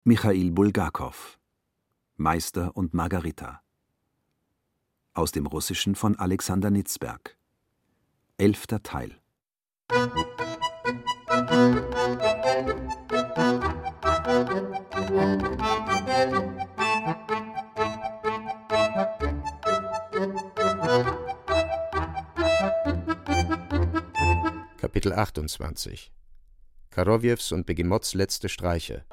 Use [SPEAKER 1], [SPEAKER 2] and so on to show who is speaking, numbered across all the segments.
[SPEAKER 1] Michail Bulgakow: Meister und Margarita. Aus dem Russischen von Alexander Nitzberg. 11. Teil.
[SPEAKER 2] Kapitel 28. Korowjews und Begimots letzte Streiche.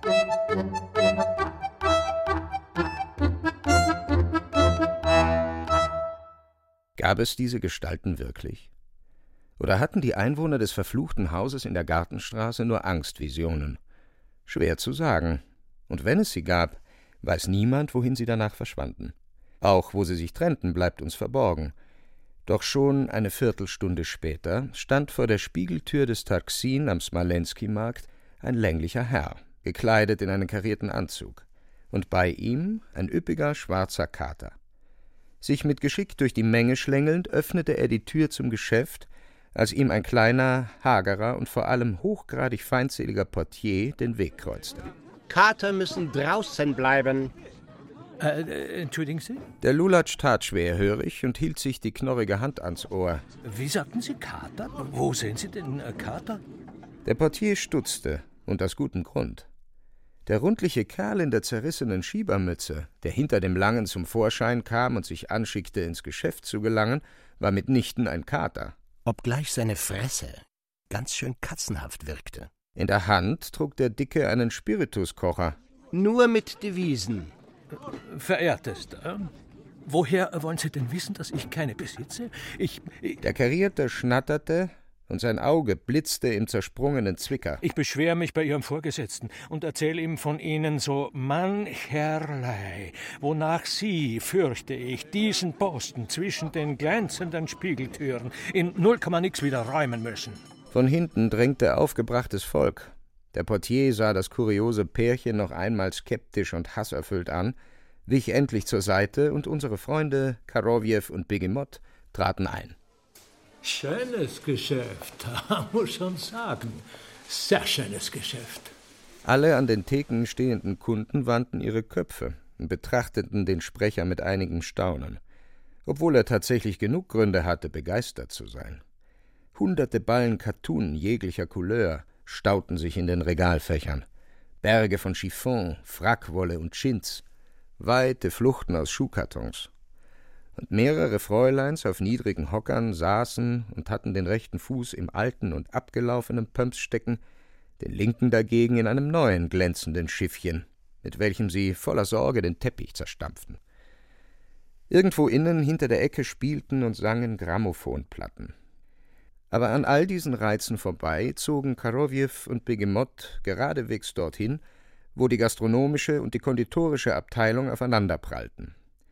[SPEAKER 2] Gab es diese Gestalten wirklich? Oder hatten die Einwohner des verfluchten Hauses in der Gartenstraße nur Angstvisionen? Schwer zu sagen. Und wenn es sie gab, weiß niemand, wohin sie danach verschwanden. Auch wo sie sich trennten, bleibt uns verborgen. Doch schon eine Viertelstunde später stand vor der Spiegeltür des Tarxin am Smalenski-Markt ein länglicher Herr, gekleidet in einen karierten Anzug, und bei ihm ein üppiger schwarzer Kater. Sich mit Geschick durch die Menge schlängelnd, öffnete er die Tür zum Geschäft, als ihm ein kleiner, hagerer und vor allem hochgradig feindseliger Portier den Weg kreuzte.
[SPEAKER 3] Kater müssen draußen bleiben.
[SPEAKER 4] Entschuldigen Sie?
[SPEAKER 2] Der Lulatsch tat schwerhörig und hielt sich die knorrige Hand ans Ohr.
[SPEAKER 4] Wie sagten Sie Kater? Wo sehen Sie den Kater?
[SPEAKER 2] Der Portier stutzte, und aus gutem Grund. Der rundliche Kerl in der zerrissenen Schiebermütze, der hinter dem Langen zum Vorschein kam und sich anschickte, ins Geschäft zu gelangen, war mitnichten ein Kater.
[SPEAKER 3] Obgleich seine Fresse ganz schön katzenhaft wirkte.
[SPEAKER 2] In der Hand trug der Dicke einen Spirituskocher.
[SPEAKER 3] Nur mit Devisen.
[SPEAKER 4] Verehrtester, woher wollen Sie denn wissen, dass ich keine besitze?
[SPEAKER 2] Der Karierte schnatterte, und sein Auge blitzte im zersprungenen Zwicker.
[SPEAKER 4] Ich beschwere mich bei Ihrem Vorgesetzten und erzähle ihm von Ihnen so mancherlei, wonach Sie, fürchte ich, diesen Posten zwischen den glänzenden Spiegeltüren in 0, nix wieder räumen müssen.
[SPEAKER 2] Von hinten drängte aufgebrachtes Volk. Der Portier sah das kuriose Pärchen noch einmal skeptisch und hasserfüllt an, wich endlich zur Seite, und unsere Freunde Korowjew und Begimot traten ein.
[SPEAKER 5] Schönes Geschäft, muss schon sagen. Sehr schönes Geschäft.
[SPEAKER 2] Alle an den Theken stehenden Kunden wandten ihre Köpfe und betrachteten den Sprecher mit einigem Staunen, obwohl er tatsächlich genug Gründe hatte, begeistert zu sein. Hunderte Ballen Kattun jeglicher Couleur stauten sich in den Regalfächern. Berge von Chiffon, Frackwolle und Chintz, weite Fluchten aus Schuhkartons. Und mehrere Fräuleins auf niedrigen Hockern saßen und hatten den rechten Fuß im alten und abgelaufenen Pumps stecken, den linken dagegen in einem neuen glänzenden Schiffchen, mit welchem sie voller Sorge den Teppich zerstampften. Irgendwo innen hinter der Ecke spielten und sangen Grammophonplatten. Aber an all diesen Reizen vorbei zogen Korowjew und Begimot geradewegs dorthin, wo die gastronomische und die konditorische Abteilung aufeinanderprallten.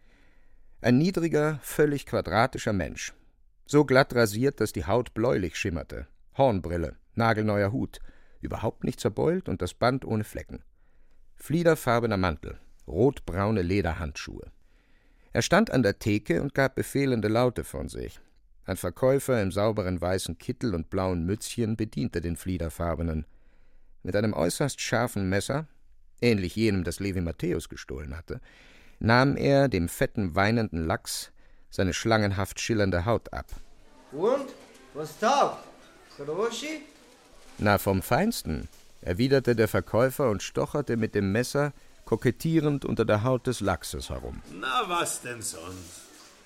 [SPEAKER 2] Ein niedriger, völlig quadratischer Mensch, so glatt rasiert, dass die Haut bläulich schimmerte, Hornbrille, nagelneuer Hut, überhaupt nicht zerbeult und das Band ohne Flecken. Fliederfarbener Mantel, rotbraune Lederhandschuhe. Er stand an der Theke und gab befehlende Laute von sich. Ein Verkäufer im sauberen weißen Kittel und blauen Mützchen bediente den Fliederfarbenen. Mit einem äußerst scharfen Messer, ähnlich jenem, das Levi Matthäus gestohlen hatte, nahm er dem fetten, weinenden Lachs seine schlangenhaft schillernde Haut ab.
[SPEAKER 6] Und? Was taugt? Groschi?
[SPEAKER 2] Na, vom Feinsten, erwiderte der Verkäufer und stocherte mit dem Messer kokettierend unter der Haut des Lachses herum.
[SPEAKER 5] Na, was denn sonst?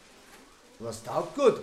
[SPEAKER 6] Was taugt gut?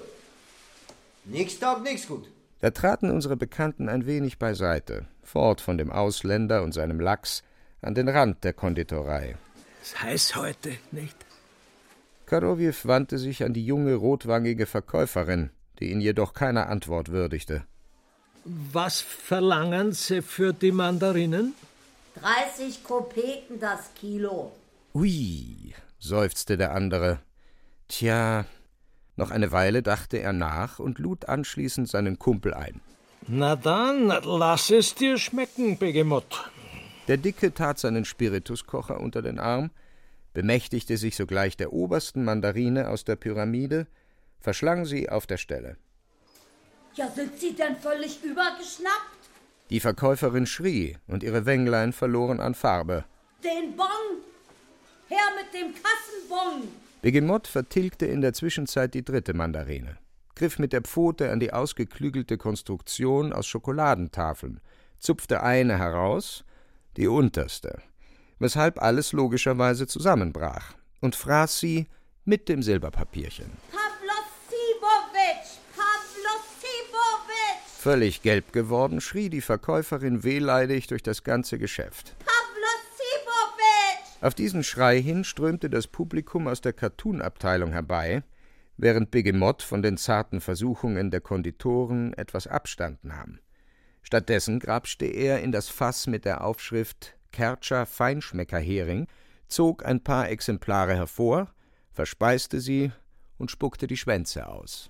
[SPEAKER 6] Nix taugt nix gut.
[SPEAKER 2] Da traten unsere Bekannten ein wenig beiseite, fort von dem Ausländer und seinem Lachs, an den Rand der Konditorei.
[SPEAKER 5] Es heißt heute, nicht?
[SPEAKER 2] Korowjew wandte sich an die junge, rotwangige Verkäuferin, die ihn jedoch keiner Antwort würdigte.
[SPEAKER 5] Was verlangen Sie für die Mandarinen?
[SPEAKER 7] 30 Kopeken das Kilo.
[SPEAKER 2] Ui, seufzte der andere. Tja, noch eine Weile dachte er nach und lud anschließend seinen Kumpel ein.
[SPEAKER 5] Na dann, lass es dir schmecken, Begimot.
[SPEAKER 2] Der Dicke tat seinen Spirituskocher unter den Arm, bemächtigte sich sogleich der obersten Mandarine aus der Pyramide, verschlang sie auf der Stelle.
[SPEAKER 7] Ja, sind Sie denn völlig übergeschnappt?
[SPEAKER 2] Die Verkäuferin schrie, und ihre Wänglein verloren an Farbe.
[SPEAKER 7] Den Bon! Her mit dem Kassenbon!
[SPEAKER 2] Begemot vertilgte in der Zwischenzeit die dritte Mandarine, griff mit der Pfote an die ausgeklügelte Konstruktion aus Schokoladentafeln, zupfte eine heraus, die unterste, weshalb alles logischerweise zusammenbrach, und fraß sie mit dem Silberpapierchen.
[SPEAKER 7] Pawlosibowitsch! Pawlosibowitsch!
[SPEAKER 2] Völlig gelb geworden, schrie die Verkäuferin wehleidig durch das ganze Geschäft.
[SPEAKER 7] Pawlosibowitsch!
[SPEAKER 2] Auf diesen Schrei hin strömte das Publikum aus der Cartoon-Abteilung herbei, während Begemot von den zarten Versuchungen der Konditoren etwas Abstand nahm. Stattdessen grapschte er in das Fass mit der Aufschrift »Kertscher Feinschmeckerhering«, zog ein paar Exemplare hervor, verspeiste sie und spuckte die Schwänze aus.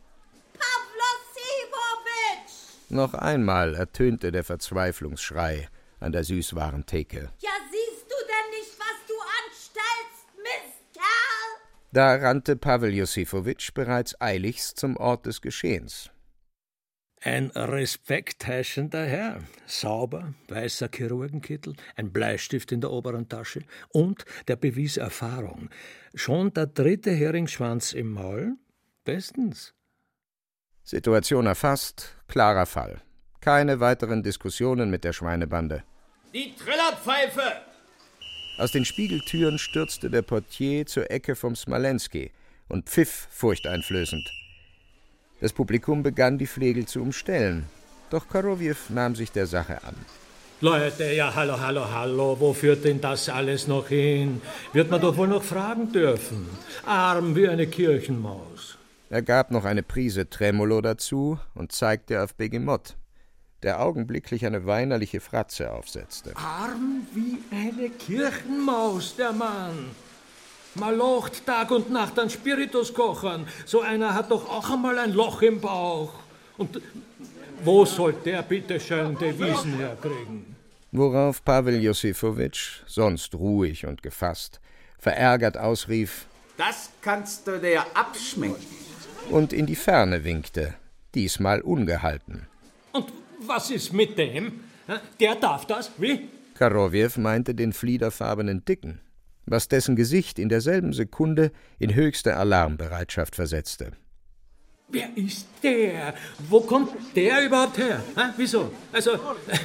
[SPEAKER 7] Pawlosibowitsch!
[SPEAKER 2] Noch einmal ertönte der Verzweiflungsschrei an der Süßwarentheke.
[SPEAKER 7] Ja, siehst du denn nicht, was du anstellst, Mistkerl?
[SPEAKER 2] Da rannte Pawel Josifowitsch bereits eiligst zum Ort des Geschehens.
[SPEAKER 4] Ein respektheischender Herr, sauber, weißer Chirurgenkittel, ein Bleistift in der oberen Tasche und der Beweis Erfahrung. Schon der dritte Heringsschwanz im Maul? Bestens.
[SPEAKER 2] Situation erfasst, klarer Fall. Keine weiteren Diskussionen mit der Schweinebande.
[SPEAKER 6] Die Trillerpfeife!
[SPEAKER 2] Aus den Spiegeltüren stürzte der Portier zur Ecke vom Smolenski und pfiff furchteinflößend. Das Publikum begann, die Flegel zu umstellen. Doch Korowjew nahm sich der Sache an.
[SPEAKER 4] Leute, ja, hallo, wo führt denn das alles noch hin? Wird man doch wohl noch fragen dürfen. Arm wie eine Kirchenmaus.
[SPEAKER 2] Er gab noch eine Prise Tremolo dazu und zeigte auf Begemot, der augenblicklich eine weinerliche Fratze aufsetzte.
[SPEAKER 4] Arm wie eine Kirchenmaus, der Mann. Man locht Tag und Nacht an Spiritus kochern. So einer hat doch auch einmal ein Loch im Bauch. Und wo soll der bitteschön Devisen herkriegen?
[SPEAKER 2] Worauf Pawel Josifowitsch, sonst ruhig und gefasst, verärgert ausrief:
[SPEAKER 8] Das kannst du dir abschminken.
[SPEAKER 2] Und in die Ferne winkte, diesmal ungehalten.
[SPEAKER 4] Und was ist mit dem? Der darf das, wie?
[SPEAKER 2] Korowjew meinte den fliederfarbenen Dicken, was dessen Gesicht in derselben Sekunde in höchste Alarmbereitschaft versetzte.
[SPEAKER 4] Wer ist der? Wo kommt der überhaupt her? Wieso? Also,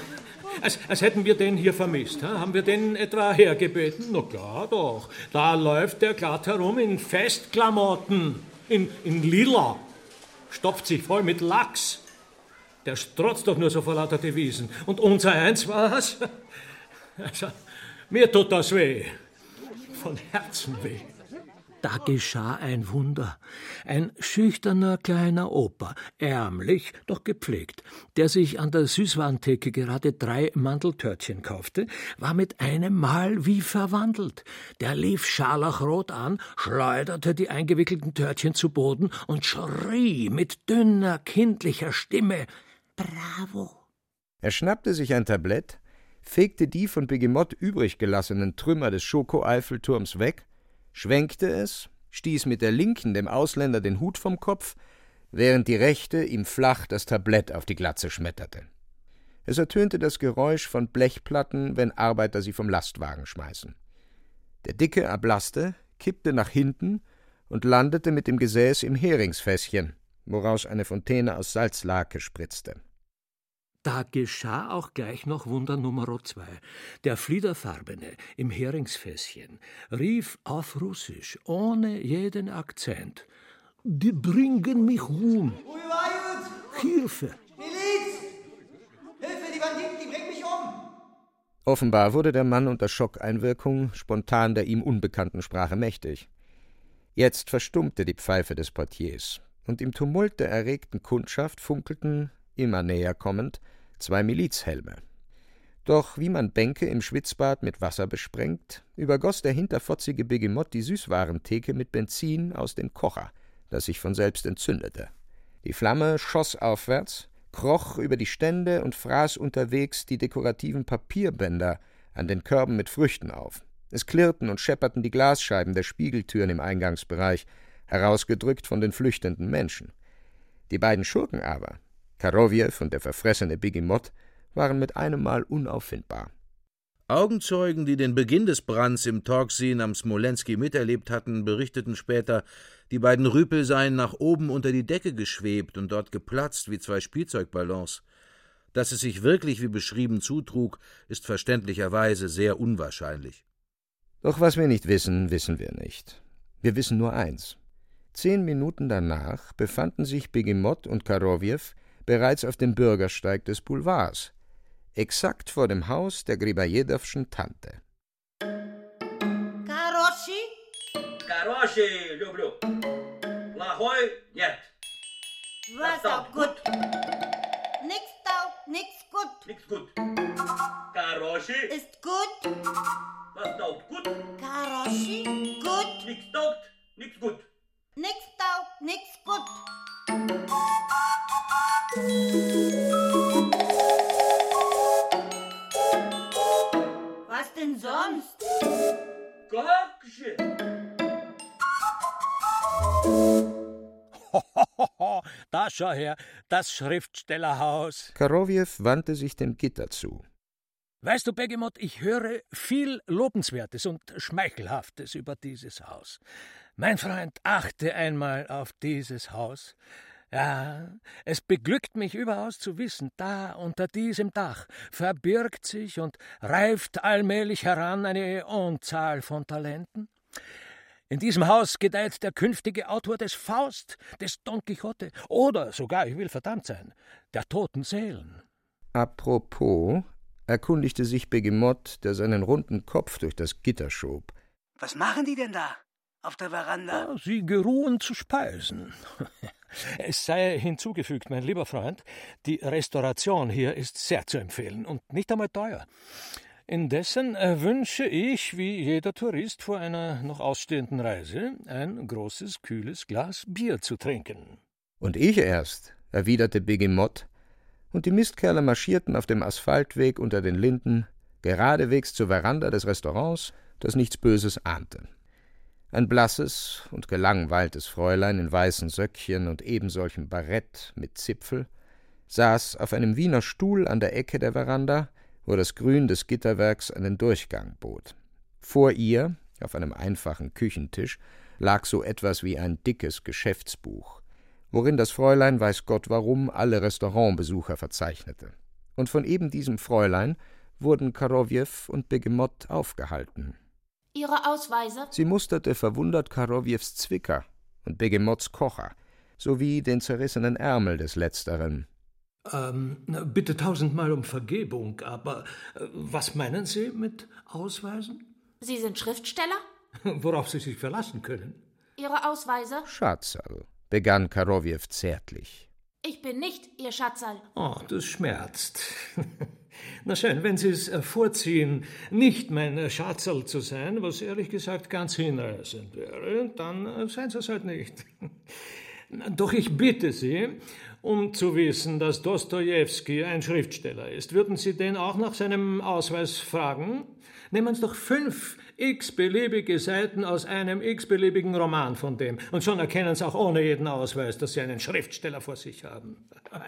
[SPEAKER 4] als hätten wir den hier vermisst. Haben wir den etwa hergebeten? Na klar doch. Da läuft der glatt herum in Festklamotten, in lila. Stopft sich voll mit Lachs. Der strotzt doch nur so vor lauter Devisen. Und unser eins war's? Also, mir tut das weh. Von Herzen weh. Da geschah ein Wunder. Ein schüchterner kleiner Opa, ärmlich, doch gepflegt, der sich an der Süßwarentheke gerade 3 Mandeltörtchen kaufte, war mit einem Mal wie verwandelt. Der lief scharlachrot an, schleuderte die eingewickelten Törtchen zu Boden und schrie mit dünner, kindlicher Stimme: »Bravo!«
[SPEAKER 2] Er schnappte sich ein Tablett, fegte die von Begemot übrig gelassenen Trümmer des Schoko-Eiffelturms weg, schwenkte es, stieß mit der linken dem Ausländer den Hut vom Kopf, während die rechte ihm flach das Tablett auf die Glatze schmetterte. Es ertönte das Geräusch von Blechplatten, wenn Arbeiter sie vom Lastwagen schmeißen. Der Dicke erblaßte, kippte nach hinten und landete mit dem Gesäß im Heringsfässchen, woraus eine Fontäne aus Salzlake spritzte.
[SPEAKER 4] Da geschah auch gleich noch Wunder Nummer 2. Der Fliederfarbene im Heringsfässchen rief auf Russisch, ohne jeden Akzent: »Die bringen mich um! Hilfe!
[SPEAKER 6] Miliz! Hilfe, die Banditen, die bringen mich um!«
[SPEAKER 2] Offenbar wurde der Mann unter Schockeinwirkung spontan der ihm unbekannten Sprache mächtig. Jetzt verstummte die Pfeife des Portiers, und im Tumult der erregten Kundschaft funkelten, immer näher kommend, 2 Milizhelme. Doch wie man Bänke im Schwitzbad mit Wasser besprengt, übergoss der hinterfotzige Begemot die Süßwarentheke mit Benzin aus dem Kocher, das sich von selbst entzündete. Die Flamme schoss aufwärts, kroch über die Stände und fraß unterwegs die dekorativen Papierbänder an den Körben mit Früchten auf. Es klirrten und schepperten die Glasscheiben der Spiegeltüren im Eingangsbereich, herausgedrückt von den flüchtenden Menschen. Die beiden Schurken aber, Korowjew und der verfressene Begemot, waren mit einem Mal unauffindbar.
[SPEAKER 9] Augenzeugen, die den Beginn des Brands im Torksin am Smolenski miterlebt hatten, berichteten später, die beiden Rüpel seien nach oben unter die Decke geschwebt und dort geplatzt wie 2 Spielzeugballons. Dass es sich wirklich wie beschrieben zutrug, ist verständlicherweise sehr unwahrscheinlich.
[SPEAKER 2] Doch was wir nicht wissen, wissen wir nicht. Wir wissen nur eins. 10 Minuten danach befanden sich Begimot und Korowjew bereits auf dem Bürgersteig des Boulevards, exakt vor dem Haus der Gribajedowschen Tante.
[SPEAKER 7] Karoshi?
[SPEAKER 10] Karoshi, люблю. Плохой нет.
[SPEAKER 7] Was taugt gut? Nix taugt, nix gut.
[SPEAKER 10] Nix gut. Karoshi
[SPEAKER 7] Ist gut.
[SPEAKER 10] Was taugt gut?
[SPEAKER 7] Karoshi? Gut.
[SPEAKER 10] Nix taugt, nix gut.
[SPEAKER 7] Nix taugt, nix gut. Was denn sonst?
[SPEAKER 10] Как же?
[SPEAKER 4] Da schau her, das Schriftstellerhaus.
[SPEAKER 2] Korowjew wandte sich dem Gitter zu.
[SPEAKER 4] Weißt du, Begimot, ich höre viel Lobenswertes und Schmeichelhaftes über dieses Haus. Mein Freund, achte einmal auf dieses Haus. Ja, es beglückt mich überaus zu wissen, da unter diesem Dach verbirgt sich und reift allmählich heran eine Unzahl von Talenten. In diesem Haus gedeiht der künftige Autor des Faust, des Don Quixote oder sogar, ich will verdammt sein, der toten Seelen.
[SPEAKER 2] Apropos, erkundigte sich Begimot, der seinen runden Kopf durch das Gitter schob.
[SPEAKER 11] Was machen die denn da, auf der Veranda?
[SPEAKER 4] Ja, sie geruhen zu speisen. Es sei hinzugefügt, mein lieber Freund, die Restauration hier ist sehr zu empfehlen und nicht einmal teuer. Indessen wünsche ich, wie jeder Tourist vor einer noch ausstehenden Reise, ein großes, kühles Glas Bier zu trinken.
[SPEAKER 2] Und ich erst, erwiderte Begimot, und die Mistkerle marschierten auf dem Asphaltweg unter den Linden, geradewegs zur Veranda des Restaurants, das nichts Böses ahnte. Ein blasses und gelangweiltes Fräulein in weißen Söckchen und ebensolchem Barett mit Zipfel saß auf einem Wiener Stuhl an der Ecke der Veranda, wo das Grün des Gitterwerks einen Durchgang bot. Vor ihr, auf einem einfachen Küchentisch, lag so etwas wie ein dickes Geschäftsbuch, worin das Fräulein weiß Gott warum alle Restaurantbesucher verzeichnete. Und von eben diesem Fräulein wurden Korowjew und Begimot aufgehalten.
[SPEAKER 12] Ihre Ausweise?
[SPEAKER 2] Sie musterte verwundert Korowjews Zwicker und Begimots Kocher, sowie den zerrissenen Ärmel des Letzteren.
[SPEAKER 5] Bitte 1000-mal um Vergebung, aber was meinen Sie mit Ausweisen?
[SPEAKER 12] Sie sind Schriftsteller?
[SPEAKER 5] Worauf Sie sich verlassen können.
[SPEAKER 12] Ihre Ausweise?
[SPEAKER 2] Schatzerl, begann Korowjew zärtlich.
[SPEAKER 12] Ich bin nicht Ihr Schatzerl.
[SPEAKER 5] Oh, das schmerzt. Na schön, wenn Sie es vorziehen, nicht mein Schatzerl zu sein, was ehrlich gesagt ganz hinreißend wäre, dann seien Sie es halt nicht. Doch ich bitte Sie, um zu wissen, dass Dostojewski ein Schriftsteller ist, würden Sie den auch nach seinem Ausweis fragen? Nehmen Sie doch 5 x-beliebige Seiten aus einem x-beliebigen Roman von dem, und schon erkennen Sie auch ohne jeden Ausweis, dass Sie einen Schriftsteller vor sich haben.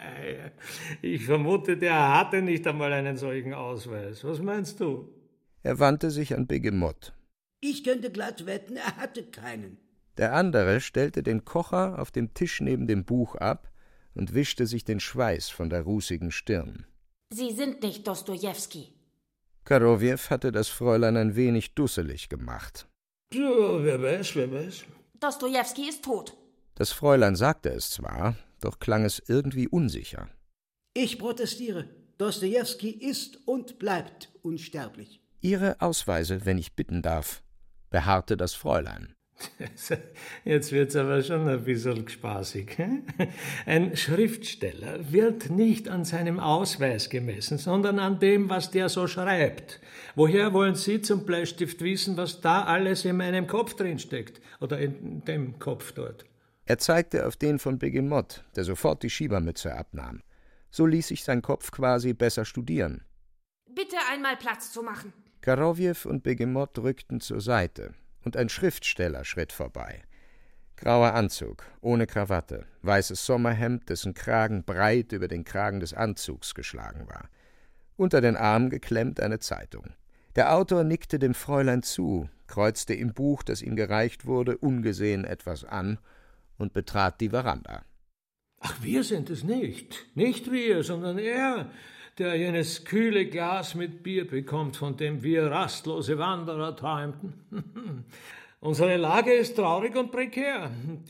[SPEAKER 5] Ich vermute, der hatte nicht einmal einen solchen Ausweis. Was meinst du?
[SPEAKER 2] Er wandte sich an Begimot.
[SPEAKER 11] Ich könnte glatt wetten, er hatte keinen.
[SPEAKER 2] Der andere stellte den Kocher auf dem Tisch neben dem Buch ab und wischte sich den Schweiß von der rußigen Stirn.
[SPEAKER 12] Sie sind nicht Dostojewski.
[SPEAKER 2] Korowjew hatte das Fräulein ein wenig dusselig gemacht.
[SPEAKER 5] Ja, wer weiß.
[SPEAKER 12] Dostojewski ist tot.
[SPEAKER 2] Das Fräulein sagte es zwar, doch klang es irgendwie unsicher.
[SPEAKER 11] Ich protestiere. Dostojewski ist und bleibt unsterblich.
[SPEAKER 2] Ihre Ausweise, wenn ich bitten darf, beharrte das Fräulein.
[SPEAKER 5] Jetzt wird's aber schon ein bisschen spaßig. Ein Schriftsteller wird nicht an seinem Ausweis gemessen, sondern an dem, was der so schreibt. Woher wollen Sie zum Bleistift wissen, was da alles in meinem Kopf drinsteckt? Oder in dem Kopf dort?
[SPEAKER 2] Er zeigte auf den von Begimot, der sofort die Schiebermütze abnahm. So ließ sich sein Kopf quasi besser studieren.
[SPEAKER 12] Bitte einmal Platz zu machen.
[SPEAKER 2] Korowjew und Begimot rückten zur Seite. Und ein Schriftsteller schritt vorbei. Grauer Anzug, ohne Krawatte, weißes Sommerhemd, dessen Kragen breit über den Kragen des Anzugs geschlagen war. Unter den Armen geklemmt eine Zeitung. Der Autor nickte dem Fräulein zu, kreuzte im Buch, das ihm gereicht wurde, ungesehen etwas an und betrat die Veranda.
[SPEAKER 5] »Ach, wir sind es nicht. Nicht wir, sondern er, der jenes kühle Glas mit Bier bekommt, von dem wir rastlose Wanderer träumten. Unsere Lage ist traurig und prekär. Und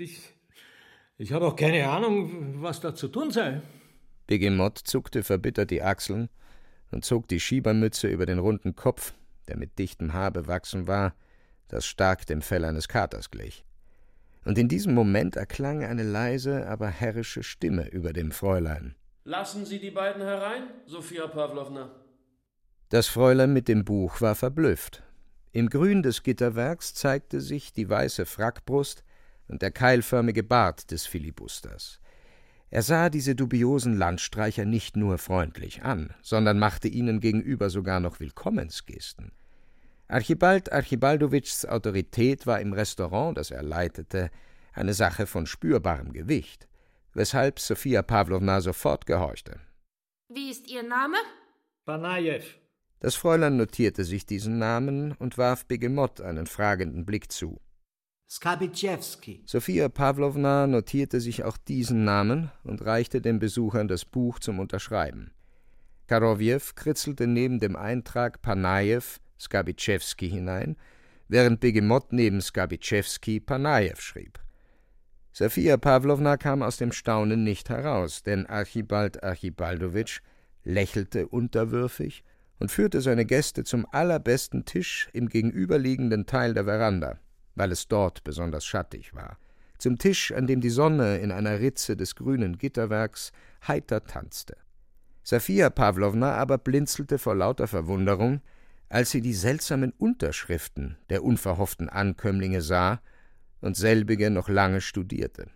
[SPEAKER 5] ich habe auch keine Ahnung, was da zu tun sei.«
[SPEAKER 2] Begemot zuckte verbittert die Achseln und zog die Schiebermütze über den runden Kopf, der mit dichtem Haar bewachsen war, das stark dem Fell eines Katers glich. Und in diesem Moment erklang eine leise, aber herrische Stimme über dem Fräulein.
[SPEAKER 13] »Lassen Sie die beiden herein, Sophia Pawlowna.«
[SPEAKER 2] Das Fräulein mit dem Buch war verblüfft. Im Grün des Gitterwerks zeigte sich die weiße Frackbrust und der keilförmige Bart des Filibusters. Er sah diese dubiosen Landstreicher nicht nur freundlich an, sondern machte ihnen gegenüber sogar noch Willkommensgesten. Archibald Archibaldowitschs Autorität war im Restaurant, das er leitete, eine Sache von spürbarem Gewicht, weshalb Sophia Pawlowna sofort gehorchte.
[SPEAKER 12] »Wie ist Ihr Name?«
[SPEAKER 5] »Panajew.«
[SPEAKER 2] Das Fräulein notierte sich diesen Namen und warf Begemot einen fragenden Blick zu.
[SPEAKER 11] »Skabitschewski.«
[SPEAKER 2] Sophia Pawlowna notierte sich auch diesen Namen und reichte den Besuchern das Buch zum Unterschreiben. Karowjew kritzelte neben dem Eintrag Panajew Skabitschewski hinein, während Begemot neben Skabitschewski Panajew schrieb. Sophia Pawlowna kam aus dem Staunen nicht heraus, denn Archibald Archibaldowitsch lächelte unterwürfig und führte seine Gäste zum allerbesten Tisch im gegenüberliegenden Teil der Veranda, weil es dort besonders schattig war, zum Tisch, an dem die Sonne in einer Ritze des grünen Gitterwerks heiter tanzte. Sophia Pawlowna aber blinzelte vor lauter Verwunderung, als sie die seltsamen Unterschriften der unverhofften Ankömmlinge sah und selbige noch lange studierte.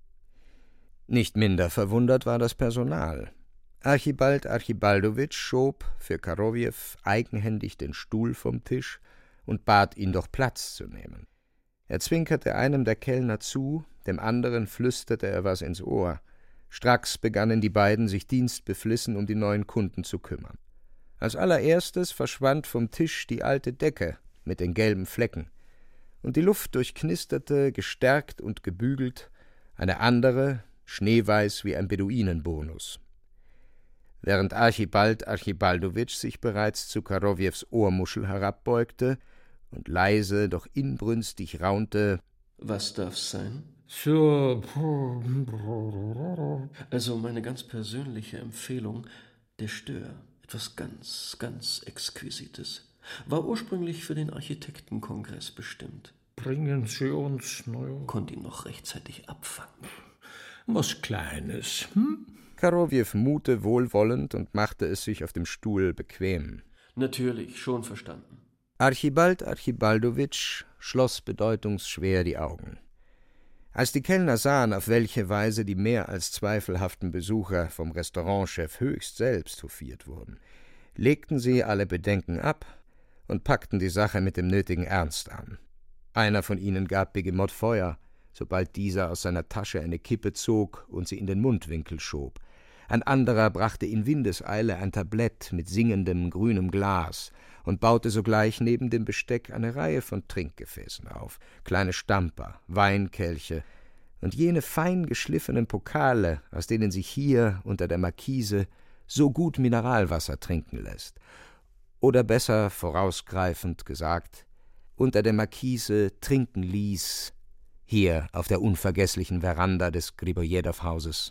[SPEAKER 2] Nicht minder verwundert war das Personal. Archibald Archibaldowitsch schob für Karowjew eigenhändig den Stuhl vom Tisch und bat ihn doch Platz zu nehmen. Er zwinkerte einem der Kellner zu, dem anderen flüsterte er was ins Ohr. Stracks begannen die beiden, sich dienstbeflissen um die neuen Kunden zu kümmern. Als allererstes verschwand vom Tisch die alte Decke mit den gelben Flecken, und die Luft durchknisterte, gestärkt und gebügelt, eine andere, schneeweiß wie ein Beduinenbonus. Während Archibald Archibaldowitsch sich bereits zu Karowjews Ohrmuschel herabbeugte und leise, doch inbrünstig raunte:
[SPEAKER 13] »Was darf's sein?«
[SPEAKER 5] »So,
[SPEAKER 13] also meine ganz persönliche Empfehlung, der Stör. Etwas ganz, ganz Exquisites. War ursprünglich für den Architektenkongress bestimmt.
[SPEAKER 5] Bringen Sie uns,
[SPEAKER 13] Konnte ihn noch rechtzeitig abfangen.
[SPEAKER 5] Was Kleines,
[SPEAKER 2] Karowjew mute wohlwollend und machte es sich auf dem Stuhl bequem.
[SPEAKER 13] Natürlich, schon verstanden.
[SPEAKER 2] Archibald Archibaldowitsch schloss bedeutungsschwer die Augen. Als die Kellner sahen, auf welche Weise die mehr als zweifelhaften Besucher vom Restaurantchef höchst selbst hofiert wurden, legten sie alle Bedenken ab und packten die Sache mit dem nötigen Ernst an. Einer von ihnen gab Begemot Feuer, sobald dieser aus seiner Tasche eine Kippe zog und sie in den Mundwinkel schob. Ein anderer brachte in Windeseile ein Tablett mit singendem grünem Glas und baute sogleich neben dem Besteck eine Reihe von Trinkgefäßen auf, kleine Stamper, Weinkelche und jene fein geschliffenen Pokale, aus denen sich hier unter der Markise so gut Mineralwasser trinken lässt. Oder besser vorausgreifend gesagt, unter der Markise trinken ließ, hier auf der unvergesslichen Veranda des Gribojedow-Hauses.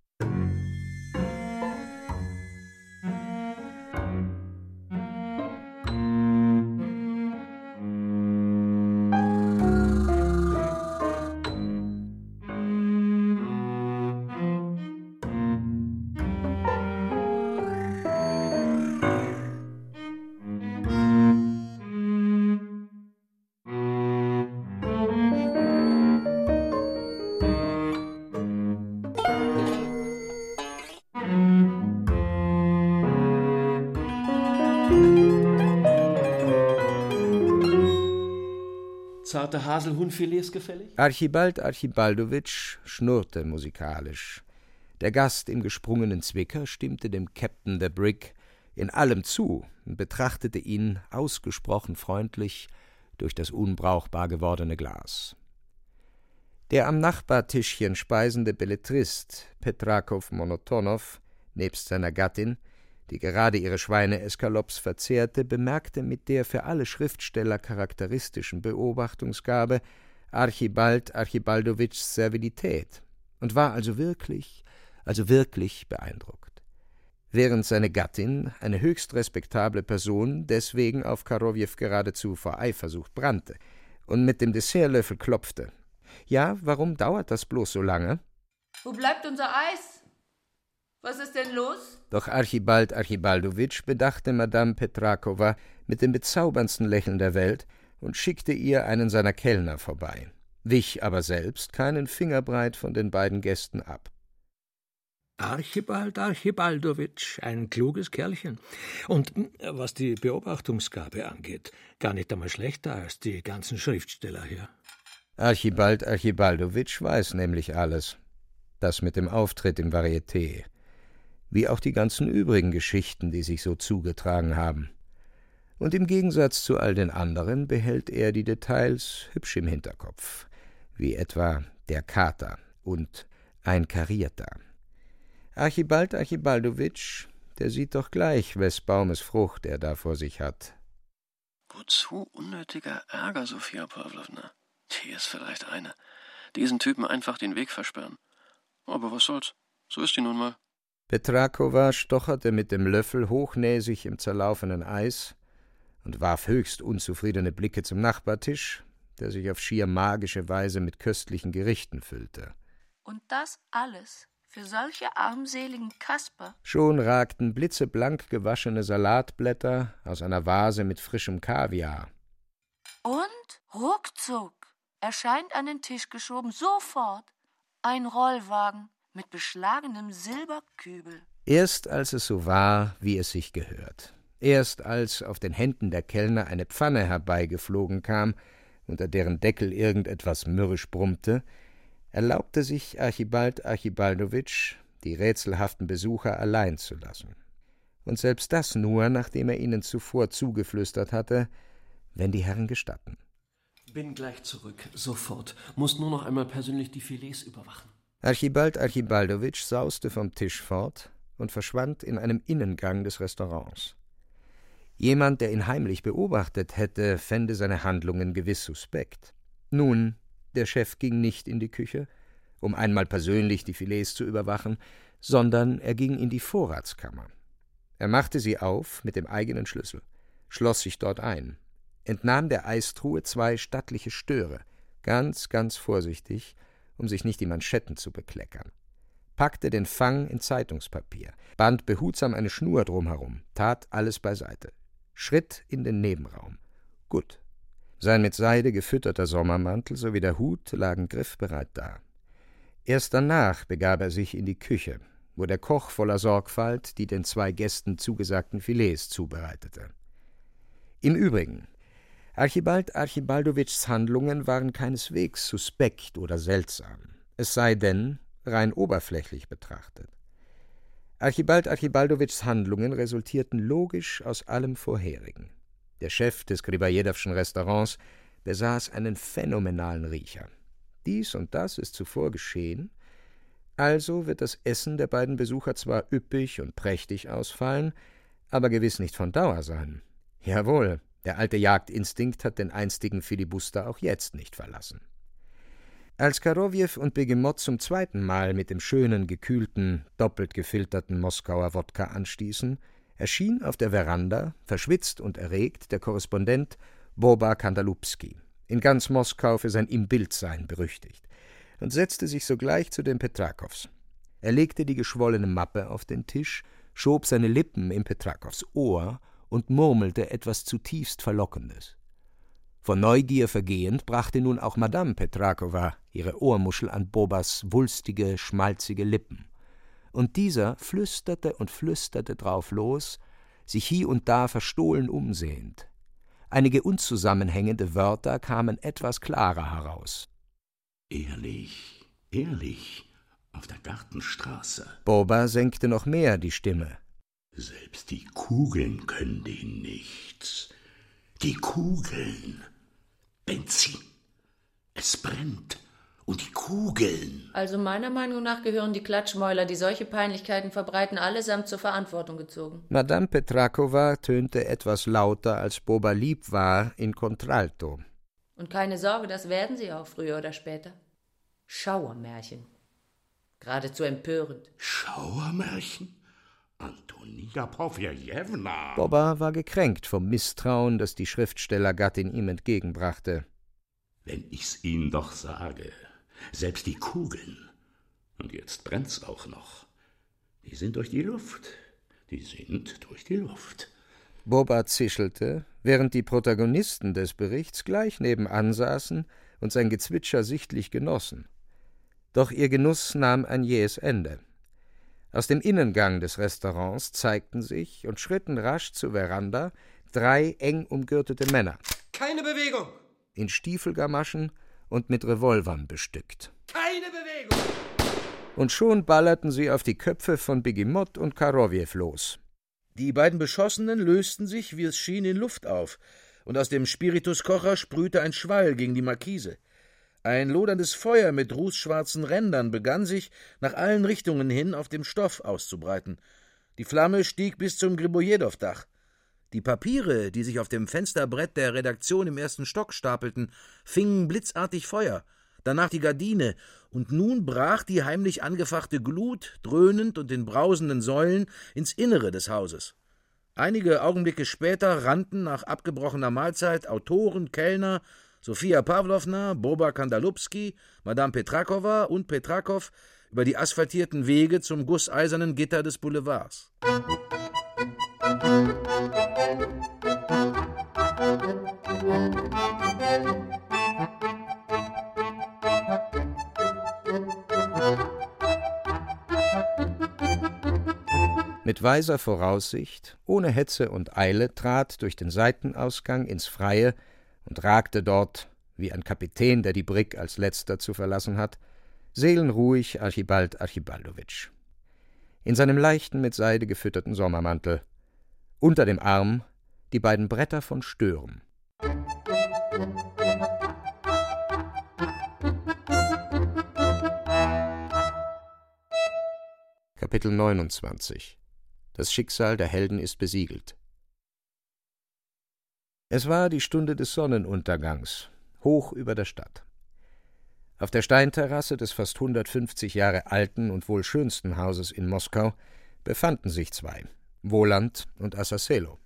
[SPEAKER 13] Zarte Haselhuhnfilets gefällig?
[SPEAKER 2] Archibald Archibaldowitsch schnurrte musikalisch. Der Gast im gesprungenen Zwicker stimmte dem Captain der Brig in allem zu und betrachtete ihn ausgesprochen freundlich durch das unbrauchbar gewordene Glas. Der am Nachbartischchen speisende Belletrist Petrakow Monotonow, nebst seiner Gattin, die gerade ihre Schweineeskalops verzehrte, bemerkte mit der für alle Schriftsteller charakteristischen Beobachtungsgabe Archibald Archibaldowitschs Servilität und war also wirklich beeindruckt. Während seine Gattin, eine höchst respektable Person, deswegen auf Karowjew geradezu vor Eifersucht brannte und mit dem Dessertlöffel klopfte. »Ja, warum dauert das bloß so lange?«
[SPEAKER 14] »Wo bleibt unser Eis? Was ist denn los?«
[SPEAKER 2] Doch Archibald Archibaldowitsch bedachte Madame Petrakowa mit dem bezauberndsten Lächeln der Welt und schickte ihr einen seiner Kellner vorbei, wich aber selbst keinen Fingerbreit von den beiden Gästen ab.
[SPEAKER 5] Archibald Archibaldowitsch, ein kluges Kerlchen. Und was die Beobachtungsgabe angeht, gar nicht einmal schlechter als die ganzen Schriftsteller hier.
[SPEAKER 2] Archibald Archibaldowitsch weiß nämlich alles. Das mit dem Auftritt im Varieté. Wie auch die ganzen übrigen Geschichten, die sich so zugetragen haben. Und im Gegensatz zu all den anderen behält er die Details hübsch im Hinterkopf. Wie etwa der Kater und ein Karierter. Archibald Archibaldowitsch, der sieht doch gleich, wes Baumes Frucht er da vor sich hat.
[SPEAKER 13] Wozu unnötiger Ärger, Sophia Pawlowna? Die ist vielleicht eine. Diesen Typen einfach den Weg versperren. Aber was soll's? So ist die nun mal.
[SPEAKER 2] Petrakowa stocherte mit dem Löffel hochnäsig im zerlaufenen Eis und warf höchst unzufriedene Blicke zum Nachbartisch, der sich auf schier magische Weise mit köstlichen Gerichten füllte.
[SPEAKER 14] Und das alles für solche armseligen Kasper?
[SPEAKER 2] Schon ragten blitzeblank gewaschene Salatblätter aus einer Vase mit frischem Kaviar.
[SPEAKER 14] Und ruckzuck erscheint an den Tisch geschoben sofort ein Rollwagen mit beschlagenem Silberkübel.
[SPEAKER 2] Erst als es so war, wie es sich gehört. Erst als auf den Händen der Kellner eine Pfanne herbeigeflogen kam, unter deren Deckel irgendetwas mürrisch brummte, erlaubte sich Archibald Archibaldowitsch, die rätselhaften Besucher allein zu lassen. Und selbst das nur, nachdem er ihnen zuvor zugeflüstert hatte, wenn die Herren gestatten.
[SPEAKER 13] Bin gleich zurück, sofort. Muss nur noch einmal persönlich die Filets überwachen.
[SPEAKER 2] Archibald Archibaldowitsch sauste vom Tisch fort und verschwand in einem Innengang des Restaurants. Jemand, der ihn heimlich beobachtet hätte, fände seine Handlungen gewiss suspekt. Nun, der Chef ging nicht in die Küche, um einmal persönlich die Filets zu überwachen, sondern er ging in die Vorratskammer. Er machte sie auf mit dem eigenen Schlüssel, schloss sich dort ein, entnahm der Eistruhe 2 stattliche Störe, ganz vorsichtig, um sich nicht die Manschetten zu bekleckern, packte den Fang in Zeitungspapier, band behutsam eine Schnur drumherum, tat alles beiseite, schritt in den Nebenraum. Gut. Sein mit Seide gefütterter Sommermantel sowie der Hut lagen griffbereit da. Erst danach begab er sich in die Küche, wo der Koch voller Sorgfalt die den 2 Gästen zugesagten Filets zubereitete. Im Übrigen, Archibald Archibaldowitschs Handlungen waren keineswegs suspekt oder seltsam, es sei denn, rein oberflächlich betrachtet. Archibald Archibaldowitschs Handlungen resultierten logisch aus allem Vorherigen. Der Chef des Gribajedowschen Restaurants besaß einen phänomenalen Riecher. Dies und das ist zuvor geschehen, also wird das Essen der beiden Besucher zwar üppig und prächtig ausfallen, aber gewiss nicht von Dauer sein. Jawohl, der alte Jagdinstinkt hat den einstigen Filibuster auch jetzt nicht verlassen. Als Karowjew und Begemot zum 2. Mal mit dem schönen, gekühlten, doppelt gefilterten Moskauer Wodka anstießen, erschien auf der Veranda, verschwitzt und erregt, der Korrespondent Boba Kandalupski, in ganz Moskau für sein Im-Bild-Sein berüchtigt, und setzte sich sogleich zu den Petrakows. Er legte die geschwollene Mappe auf den Tisch, schob seine Lippen in Petrakows Ohr und murmelte etwas zutiefst Verlockendes. Vor Neugier vergehend brachte nun auch Madame Petrakowa ihre Ohrmuschel an Bobas wulstige, schmalzige Lippen. Und dieser flüsterte und flüsterte drauf los, sich hie und da verstohlen umsehend. Einige unzusammenhängende Wörter kamen etwas klarer heraus.
[SPEAKER 15] Ehrlich, auf der Gartenstraße.
[SPEAKER 2] Boba senkte noch mehr die Stimme.
[SPEAKER 15] Selbst die Kugeln können denen nichts. Die Kugeln. Benzin. Es brennt. Und die Kugeln.
[SPEAKER 16] Also meiner Meinung nach gehören die Klatschmäuler, die solche Peinlichkeiten verbreiten, allesamt zur Verantwortung gezogen.
[SPEAKER 2] Madame Petrakova tönte etwas lauter, als Boba lieb war, in Contralto.
[SPEAKER 16] Und keine Sorge, das werden sie auch früher oder später. Schauermärchen. Geradezu empörend.
[SPEAKER 15] Schauermärchen? Antonia Powjerjewna.
[SPEAKER 2] Boba war gekränkt vom Misstrauen, das die Schriftstellergattin ihm entgegenbrachte.
[SPEAKER 15] Wenn ich's Ihnen doch sage, selbst die Kugeln, und jetzt brennt's auch noch, die sind durch die Luft.
[SPEAKER 2] Boba zischelte, während die Protagonisten des Berichts gleich nebenan saßen und sein Gezwitscher sichtlich genossen. Doch ihr Genuss nahm ein jähes Ende. Aus dem Innengang des Restaurants zeigten sich und schritten rasch zur Veranda 3 eng umgürtete Männer.
[SPEAKER 17] Keine Bewegung!
[SPEAKER 2] In Stiefelgamaschen und mit Revolvern bestückt.
[SPEAKER 17] Keine Bewegung!
[SPEAKER 2] Und schon ballerten sie auf die Köpfe von Begimot und Karowjew los.
[SPEAKER 9] Die beiden Beschossenen lösten sich, wie es schien, in Luft auf, und aus dem Spirituskocher sprühte ein Schwall gegen die Markise. Ein loderndes Feuer mit rußschwarzen Rändern begann sich nach allen Richtungen hin auf dem Stoff auszubreiten. Die Flamme stieg bis zum Gribojedow-Dach. Die Papiere, die sich auf dem Fensterbrett der Redaktion im 1. Stock stapelten, fingen blitzartig Feuer, danach die Gardine, und nun brach die heimlich angefachte Glut, dröhnend und in brausenden Säulen, ins Innere des Hauses. Einige Augenblicke später rannten nach abgebrochener Mahlzeit Autoren, Kellner, Sofia Pawlowna, Boba Kandalupski, Madame Petrakova und Petrakow über die asphaltierten Wege zum gusseisernen Gitter des Boulevards.
[SPEAKER 2] Mit weiser Voraussicht, ohne Hetze und Eile, trat durch den Seitenausgang ins Freie und ragte dort, wie ein Kapitän, der die Brigg als letzter zu verlassen hat, seelenruhig Archibald Archibaldowitsch. In seinem leichten, mit Seide gefütterten Sommermantel. Unter dem Arm die beiden Bretter von Stören. Kapitel 29. Das Schicksal der Helden ist besiegelt. Es war die Stunde des Sonnenuntergangs, hoch über der Stadt. Auf der Steinterrasse des fast 150 Jahre alten und wohl schönsten Hauses in Moskau befanden sich 2, Voland und Assasselo.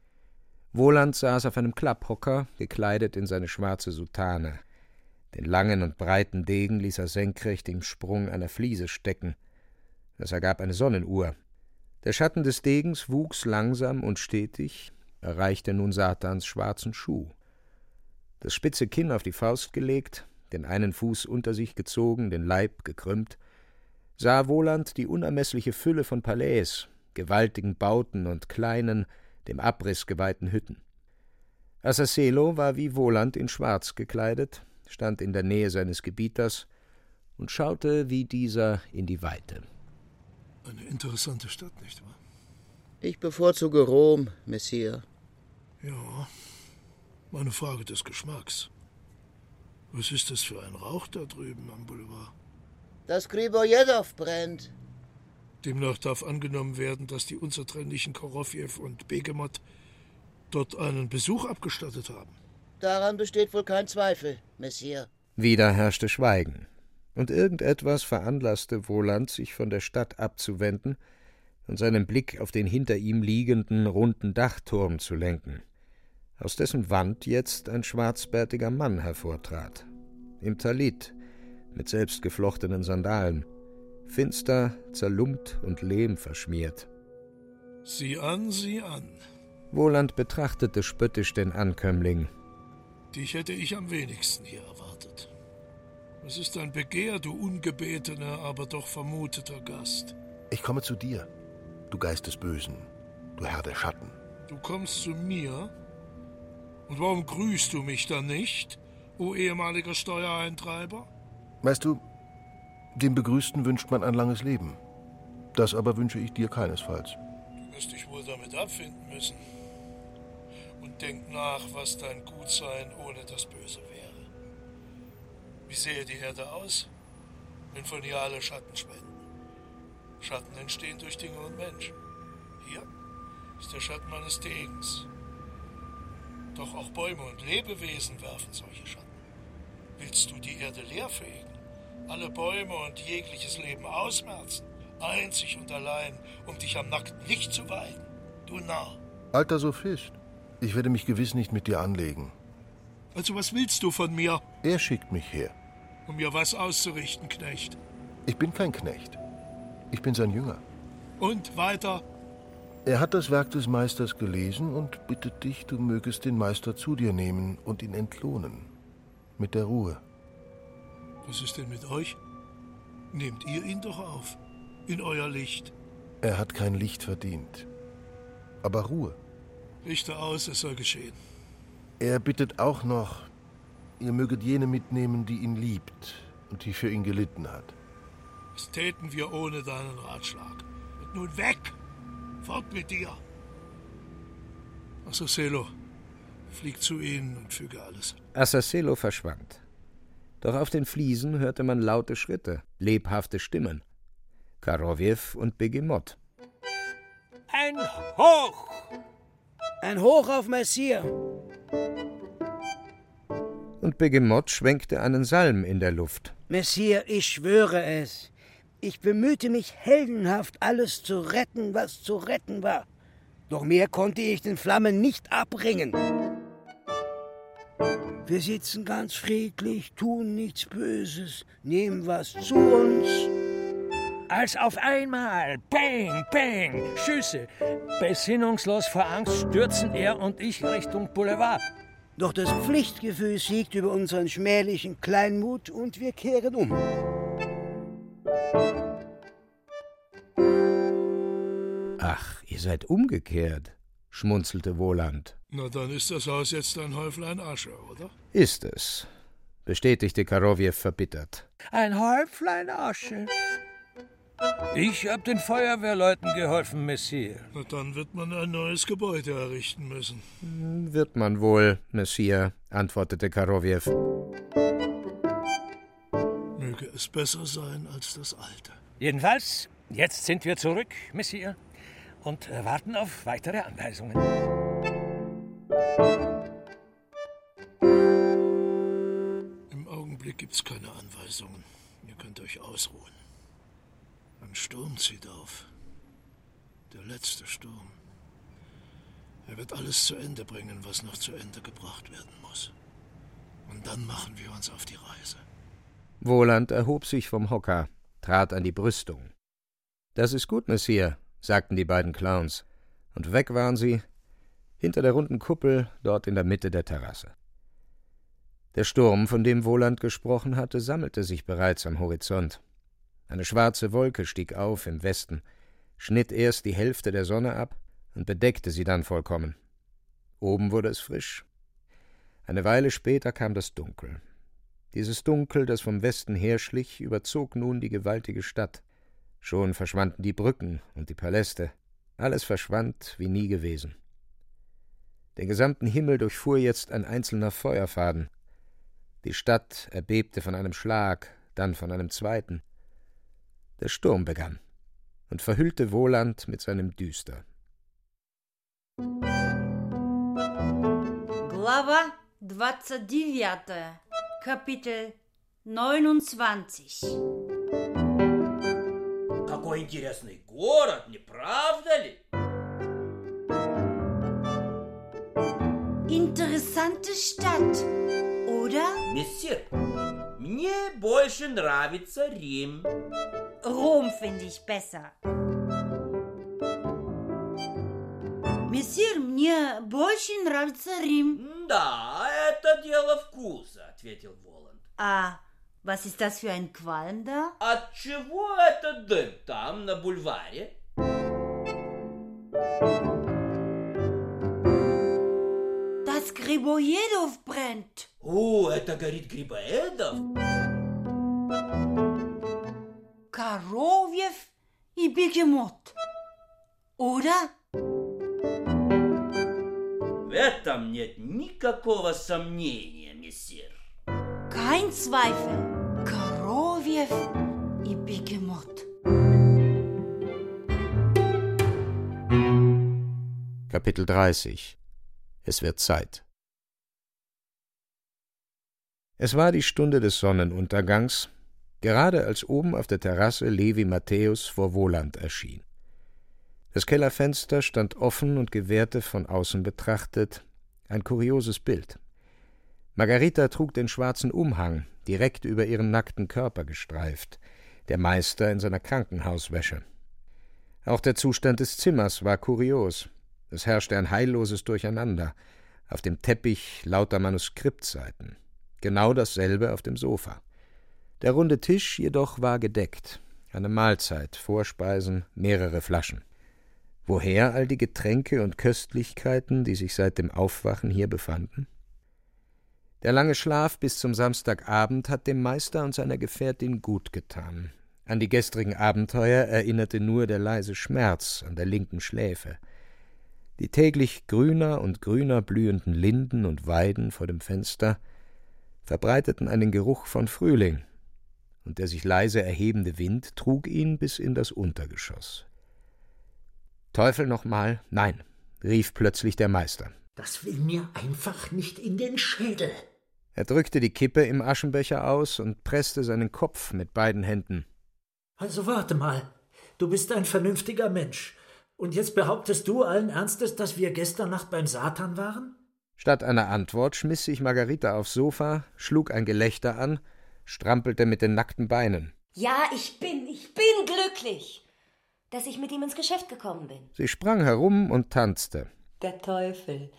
[SPEAKER 2] Voland saß auf einem Klapphocker, gekleidet in seine schwarze Soutane. Den langen und breiten Degen ließ er senkrecht im Sprung einer Fliese stecken. Das ergab eine Sonnenuhr. Der Schatten des Degens wuchs langsam und stetig, erreichte nun Satans schwarzen Schuh. Das spitze Kinn auf die Faust gelegt, den einen Fuß unter sich gezogen, den Leib gekrümmt, sah Voland die unermessliche Fülle von Palais, gewaltigen Bauten und kleinen, dem Abriss geweihten Hütten. Assasselo war wie Voland in Schwarz gekleidet, stand in der Nähe seines Gebieters und schaute wie dieser in die Weite.
[SPEAKER 18] Eine interessante Stadt, nicht wahr?
[SPEAKER 19] Ich bevorzuge Rom, Messier.
[SPEAKER 18] Ja, eine Frage des Geschmacks. Was ist das für ein Rauch da drüben am Boulevard?
[SPEAKER 19] Das Gribojedow brennt.
[SPEAKER 18] Demnach darf angenommen werden, dass die unzertrennlichen Korofjew und Begimot dort einen Besuch abgestattet haben.
[SPEAKER 19] Daran besteht wohl kein Zweifel, Messier.
[SPEAKER 2] Wieder herrschte Schweigen, und irgendetwas veranlasste Voland, sich von der Stadt abzuwenden und seinen Blick auf den hinter ihm liegenden, runden Dachturm zu lenken, aus dessen Wand jetzt ein schwarzbärtiger Mann hervortrat, im Talit, mit selbstgeflochtenen Sandalen, finster, zerlumpt und lehmverschmiert.
[SPEAKER 18] Sieh an, sieh an.
[SPEAKER 2] Voland betrachtete spöttisch den Ankömmling.
[SPEAKER 18] Dich hätte ich am wenigsten hier erwartet. Es ist ein Begehr, du ungebetener, aber doch vermuteter Gast.
[SPEAKER 20] Ich komme zu dir, du Geist des Bösen, du Herr der Schatten.
[SPEAKER 18] Du kommst zu mir? Und warum grüßt du mich dann nicht, o ehemaliger Steuereintreiber?
[SPEAKER 20] Weißt du, dem Begrüßten wünscht man ein langes Leben. Das aber wünsche ich dir keinesfalls.
[SPEAKER 18] wirst dich wohl damit abfinden müssen. Und denk nach, was dein Gutsein ohne das Böse wäre. Wie sähe die Erde aus, wenn von ihr alle Schatten schwenden? Schatten entstehen durch Dinge und Menschen. Hier ist der Schatten meines Degens. Doch auch Bäume und Lebewesen werfen solche Schatten. Willst du die Erde leerfegen, alle Bäume und jegliches Leben ausmerzen, einzig und allein, um dich am nackten Licht zu weiden? Du Narr.
[SPEAKER 20] Alter Sophist, ich werde mich gewiss nicht mit dir anlegen.
[SPEAKER 18] Also was willst du von mir?
[SPEAKER 20] Er schickt mich her.
[SPEAKER 18] Um mir was auszurichten, Knecht.
[SPEAKER 20] Ich bin kein Knecht. Ich bin sein Jünger.
[SPEAKER 18] Und weiter?
[SPEAKER 20] Er hat das Werk des Meisters gelesen und bittet dich, du mögest den Meister zu dir nehmen und ihn entlohnen. Mit der Ruhe.
[SPEAKER 18] Was ist denn mit euch? Nehmt ihr ihn doch auf. In euer Licht.
[SPEAKER 20] Er hat kein Licht verdient. Aber Ruhe.
[SPEAKER 18] Richte aus, es soll geschehen.
[SPEAKER 20] Er bittet auch noch, ihr möget jene mitnehmen, die ihn liebt und die für ihn gelitten hat.
[SPEAKER 18] Was täten wir ohne deinen Ratschlag? Und nun weg! Fort mit dir! Assasselo, flieg zu ihnen und füge alles.
[SPEAKER 2] Assasselo verschwand. Doch auf den Fliesen hörte man laute Schritte, lebhafte Stimmen. Karowjew und Begemot.
[SPEAKER 4] Ein Hoch!
[SPEAKER 11] Ein Hoch auf Messire!
[SPEAKER 2] Und Begemot schwenkte einen Salm in der Luft.
[SPEAKER 11] Messire, ich schwöre es. Ich bemühte mich heldenhaft, alles zu retten, was zu retten war. Doch mehr konnte ich den Flammen nicht abbringen. Wir sitzen ganz friedlich, tun nichts Böses, nehmen was zu uns.
[SPEAKER 4] Als auf einmal, bang, bang, Schüsse. Besinnungslos vor Angst stürzen er und ich Richtung Boulevard.
[SPEAKER 11] Doch das Pflichtgefühl siegt über unseren schmählichen Kleinmut und wir kehren um.
[SPEAKER 2] Ach, ihr seid umgekehrt, schmunzelte Woland.
[SPEAKER 18] Na, dann ist das Haus jetzt ein Häuflein Asche, oder?
[SPEAKER 2] Ist es, bestätigte Karowjew verbittert.
[SPEAKER 4] Ein Häuflein Asche. Ich hab den Feuerwehrleuten geholfen, Messire.
[SPEAKER 18] Na, dann wird man ein neues Gebäude errichten müssen.
[SPEAKER 2] Wird man wohl, Messire, antwortete Karowjew.
[SPEAKER 18] Möge es besser sein als das Alte.
[SPEAKER 4] Jedenfalls, jetzt sind wir zurück, Messire, und warten auf weitere Anweisungen.
[SPEAKER 18] Im Augenblick gibt's keine Anweisungen. Ihr könnt euch ausruhen. Ein Sturm zieht auf. Der letzte Sturm. Er wird alles zu Ende bringen, was noch zu Ende gebracht werden muss. Und dann machen wir uns auf die Reise.
[SPEAKER 2] Woland erhob sich vom Hocker, trat an die Brüstung. »Das ist gut, Messire«, sagten die beiden Clowns. Und weg waren sie, hinter der runden Kuppel, dort in der Mitte der Terrasse. Der Sturm, von dem Woland gesprochen hatte, sammelte sich bereits am Horizont. Eine schwarze Wolke stieg auf im Westen, schnitt erst die Hälfte der Sonne ab und bedeckte sie dann vollkommen. Oben wurde es frisch. Eine Weile später kam das Dunkel. Dieses Dunkel, das vom Westen herschlich, überzog nun die gewaltige Stadt. Schon verschwanden die Brücken und die Paläste. Alles verschwand wie nie gewesen. Den gesamten Himmel durchfuhr jetzt ein einzelner Feuerfaden. Die Stadt erbebte von einem Schlag, dann von einem zweiten. Der Sturm begann und verhüllte Woland mit seinem Düster.
[SPEAKER 7] Глава 29, Kapitel 29.
[SPEAKER 10] Какой интересный город, не правда ли?
[SPEAKER 7] Interessante Stadt, oder?
[SPEAKER 10] Мессир, мне больше нравится Рим.
[SPEAKER 7] Rom finde ich besser. Мессир, мне больше нравится Рим.
[SPEAKER 10] Да, это дело вкуса, ответил Воланд.
[SPEAKER 7] А was ist das für ein Qualm da?
[SPEAKER 10] Отчего этот дым там, на бульваре?
[SPEAKER 7] Das Gribojedov brennt.
[SPEAKER 10] О, это горит Грибоедов?
[SPEAKER 7] Karowjew и Begemot. Oder?
[SPEAKER 10] В этом нет никакого сомнения, мессир.
[SPEAKER 7] Kein Zweifel. Korowiew и Бегемот.
[SPEAKER 2] Kapitel 30. Es wird Zeit. Es war die Stunde des Sonnenuntergangs, gerade als oben auf der Terrasse Levi Matthäus vor Wohland erschien. Das Kellerfenster stand offen und gewährte, von außen betrachtet, ein kurioses Bild. Margarita trug den schwarzen Umhang, direkt über ihren nackten Körper gestreift, der Meister in seiner Krankenhauswäsche. Auch der Zustand des Zimmers war kurios. Es herrschte ein heilloses Durcheinander. Auf dem Teppich lauter Manuskriptseiten. Genau dasselbe auf dem Sofa. Der runde Tisch jedoch war gedeckt. Eine Mahlzeit, Vorspeisen, mehrere Flaschen. Woher all die Getränke und Köstlichkeiten, die sich seit dem Aufwachen hier befanden? Der lange Schlaf bis zum Samstagabend hat dem Meister und seiner Gefährtin gut getan. An die gestrigen Abenteuer erinnerte nur der leise Schmerz an der linken Schläfe. Die täglich grüner und grüner blühenden Linden und Weiden vor dem Fenster verbreiteten einen Geruch von Frühling, und der sich leise erhebende Wind trug ihn bis in das Untergeschoss. »Teufel nochmal, nein«, rief plötzlich der Meister.
[SPEAKER 21] »Das will mir einfach nicht in den Schädel.«
[SPEAKER 2] Er drückte die Kippe im Aschenbecher aus und presste seinen Kopf mit beiden Händen.
[SPEAKER 21] »Also warte mal, du bist ein vernünftiger Mensch. Und jetzt behauptest du allen Ernstes, dass wir gestern Nacht beim Satan waren?«
[SPEAKER 2] Statt einer Antwort schmiss sich Margarita aufs Sofa, schlug ein Gelächter an, strampelte mit den nackten Beinen.
[SPEAKER 22] »Ja, ich bin glücklich, dass ich mit ihm ins Geschäft gekommen bin.«
[SPEAKER 2] Sie sprang herum und tanzte.
[SPEAKER 22] Der Teufel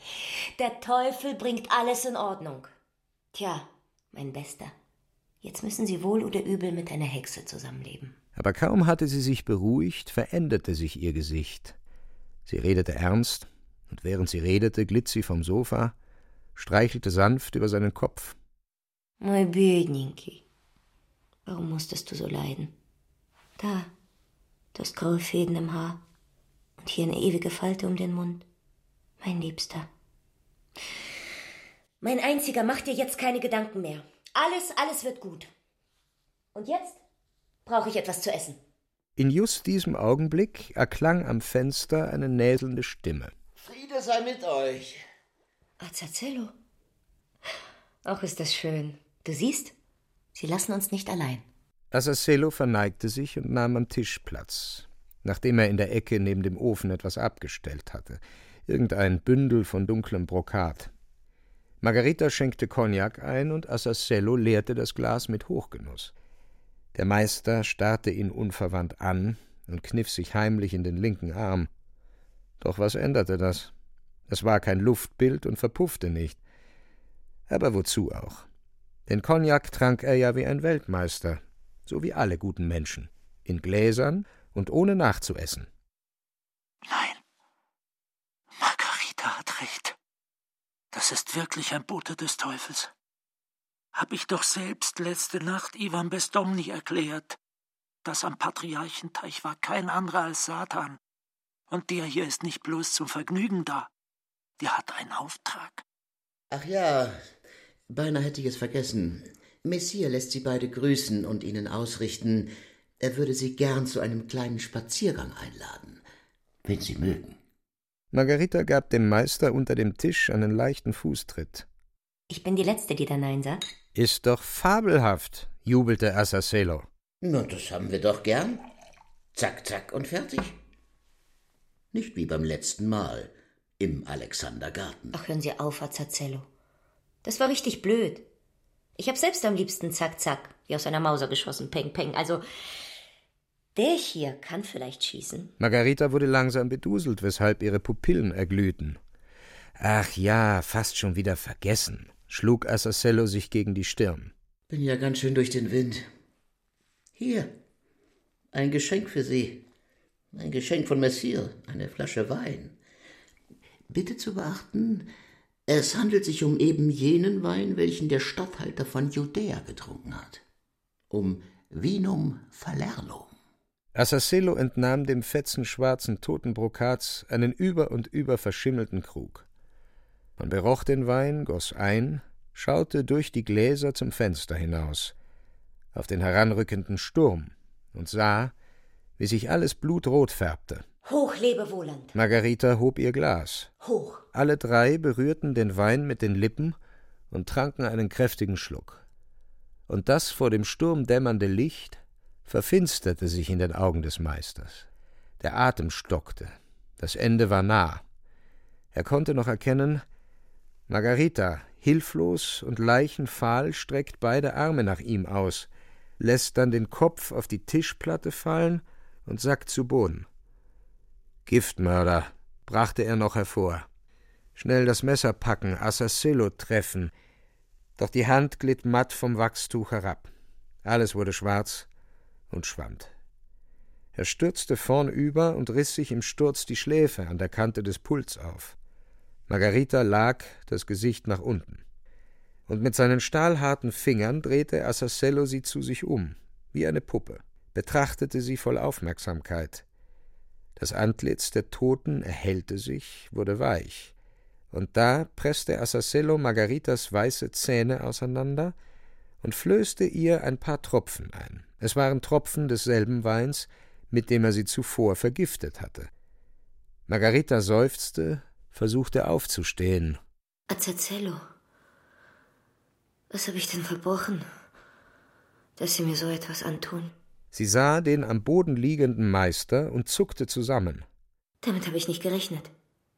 [SPEAKER 22] bringt alles in Ordnung. Tja, mein Bester, jetzt müssen Sie wohl oder übel mit einer Hexe zusammenleben.
[SPEAKER 2] Aber kaum hatte sie sich beruhigt, veränderte sich ihr Gesicht. Sie redete ernst, und während sie redete, glitt sie vom Sofa, streichelte sanft über seinen Kopf.
[SPEAKER 22] Mein Bödninki, warum musstest du so leiden? Da, du hast graue Fäden im Haar und hier eine ewige Falte um den Mund. Mein Liebster. Mein Einziger, mach dir jetzt keine Gedanken mehr. Alles wird gut. Und jetzt brauche ich etwas zu essen.
[SPEAKER 2] In just diesem Augenblick erklang am Fenster eine näselnde Stimme.
[SPEAKER 19] Friede sei mit euch.
[SPEAKER 22] Azazello. Auch ist das schön. Du siehst, sie lassen uns nicht allein.
[SPEAKER 2] Azazello verneigte sich und nahm am Tisch Platz, nachdem er in der Ecke neben dem Ofen etwas abgestellt hatte. Irgendein Bündel von dunklem Brokat. Margarita schenkte Cognac ein und Azazello leerte das Glas mit Hochgenuss. Der Meister starrte ihn unverwandt an und kniff sich heimlich in den linken Arm. Doch was änderte das? Es war kein Luftbild und verpuffte nicht. Aber wozu auch? Den Cognac trank er ja wie ein Weltmeister, so wie alle guten Menschen, in Gläsern und ohne nachzuessen.
[SPEAKER 21] Nein, Margarita hat recht. Das ist wirklich ein Bote des Teufels. Hab ich doch selbst letzte Nacht Ivan Bezdomny erklärt. Das am Patriarchenteich war kein anderer als Satan. Und der hier ist nicht bloß zum Vergnügen da. Der hat einen Auftrag.
[SPEAKER 19] Ach ja, beinahe hätte ich es vergessen. Messier lässt Sie beide grüßen und Ihnen ausrichten, er würde Sie gern zu einem kleinen Spaziergang einladen, wenn Sie mögen.
[SPEAKER 2] Margarita gab dem Meister unter dem Tisch einen leichten Fußtritt.
[SPEAKER 22] Ich bin die Letzte, die da Nein sagt.
[SPEAKER 2] Ist doch fabelhaft, jubelte Azazello.
[SPEAKER 19] Na, das haben wir doch gern. Zack, zack und fertig. Nicht wie beim letzten Mal im Alexandergarten.
[SPEAKER 22] Ach, hören Sie auf, Azazello. Das war richtig blöd. Ich hab selbst am liebsten zack, zack, wie aus einer Mauser geschossen, peng, peng. Also, der hier kann vielleicht schießen.
[SPEAKER 2] Margarita wurde langsam beduselt, weshalb ihre Pupillen erglühten. Ach ja, fast schon wieder vergessen, schlug Azazello sich gegen die Stirn.
[SPEAKER 19] Bin ja ganz schön durch den Wind. Hier, ein Geschenk für Sie. Ein Geschenk von Messier, eine Flasche Wein. Bitte zu beachten, es handelt sich um eben jenen Wein, welchen der Statthalter von Judäa getrunken hat. Um Vinum Falernum.
[SPEAKER 2] Azazello entnahm dem fetzen schwarzen Totenbrokats einen über und über verschimmelten Krug. Man beroch den Wein, goss ein, schaute durch die Gläser zum Fenster hinaus, auf den heranrückenden Sturm, und sah, wie sich alles blutrot färbte.
[SPEAKER 22] Hoch lebe Wohland!
[SPEAKER 2] Margarita hob ihr Glas.
[SPEAKER 22] Hoch!
[SPEAKER 2] Alle drei berührten den Wein mit den Lippen und tranken einen kräftigen Schluck. Und das vor dem Sturm dämmernde Licht verfinsterte sich in den Augen des Meisters. Der Atem stockte, das Ende war nah. Er konnte noch erkennen, Margarita, hilflos und leichenfahl, streckt beide Arme nach ihm aus, lässt dann den Kopf auf die Tischplatte fallen und sackt zu Boden. Giftmörder, brachte er noch hervor. Schnell das Messer packen, Assasillo treffen. Doch die Hand glitt matt vom Wachstuch herab. Alles wurde schwarz und schwand. Er stürzte vornüber und riss sich im Sturz die Schläfe an der Kante des Pults auf. Margarita lag, das Gesicht nach unten. Und mit seinen stahlharten Fingern drehte Assasello sie zu sich um, wie eine Puppe, betrachtete sie voll Aufmerksamkeit. Das Antlitz der Toten erhellte sich, wurde weich, und da presste Assasello Margaritas weiße Zähne auseinander und flößte ihr ein paar Tropfen ein. Es waren Tropfen desselben Weins, mit dem er sie zuvor vergiftet hatte. Margarita seufzte, versuchte aufzustehen.
[SPEAKER 22] Assasello, was habe ich denn verbrochen, dass Sie mir so etwas antun?
[SPEAKER 2] Sie sah den am Boden liegenden Meister und zuckte zusammen.
[SPEAKER 22] Damit habe ich nicht gerechnet.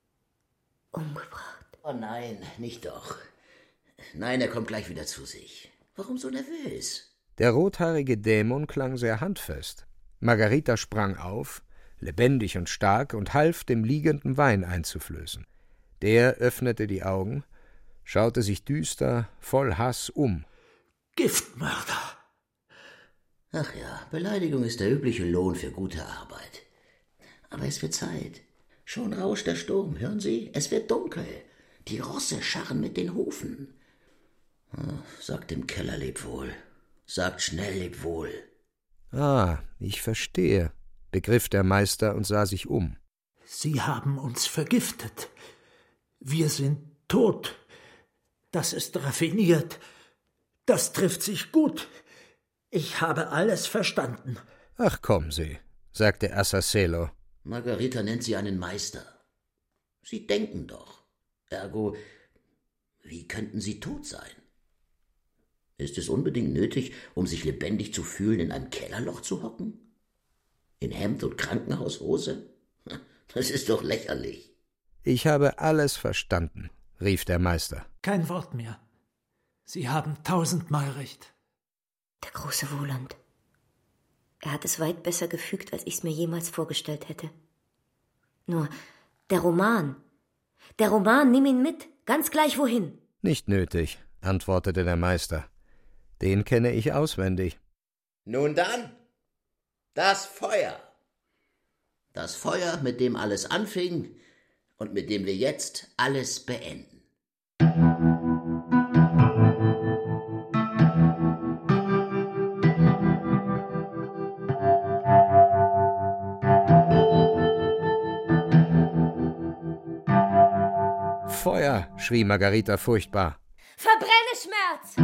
[SPEAKER 22] Umgebracht.
[SPEAKER 19] Oh nein, nicht doch. Nein, er kommt gleich wieder zu sich. Warum so nervös?
[SPEAKER 2] Der rothaarige Dämon klang sehr handfest. Margarita sprang auf, lebendig und stark, und half, dem liegenden Wein einzuflößen. Der öffnete die Augen, schaute sich düster, voll Hass um.
[SPEAKER 21] Giftmörder!
[SPEAKER 19] Ach ja, Beleidigung ist der übliche Lohn für gute Arbeit. Aber es wird Zeit. Schon rauscht der Sturm, hören Sie? Es wird dunkel. Die Rosse scharren mit den Hufen. Sagt dem Keller leb wohl. Sagt schnell leb wohl.
[SPEAKER 2] Ah, ich verstehe, begriff der Meister und sah sich um.
[SPEAKER 21] Sie haben uns vergiftet. Wir sind tot. Das ist raffiniert. Das trifft sich gut. Ich habe alles verstanden.
[SPEAKER 2] Ach, kommen Sie, sagte Assasello.
[SPEAKER 19] Margarita nennt Sie einen Meister. Sie denken doch. Ergo, wie könnten Sie tot sein? Ist es unbedingt nötig, um sich lebendig zu fühlen, in einem Kellerloch zu hocken? In Hemd und Krankenhaushose? Das ist doch lächerlich.
[SPEAKER 2] Ich habe alles verstanden, rief der Meister.
[SPEAKER 21] Kein Wort mehr. Sie haben 1000-mal recht.
[SPEAKER 22] Der große Wohland. Er hat es weit besser gefügt, als ich es mir jemals vorgestellt hätte. Nur, der Roman, nimm ihn mit, ganz gleich wohin.
[SPEAKER 2] Nicht nötig, antwortete der Meister. Den kenne ich auswendig.
[SPEAKER 19] Nun dann, das Feuer. Das Feuer, mit dem alles anfing und mit dem wir jetzt alles beenden.
[SPEAKER 2] Feuer, schrie Margarita furchtbar.
[SPEAKER 22] Verbrenne, Schmerz!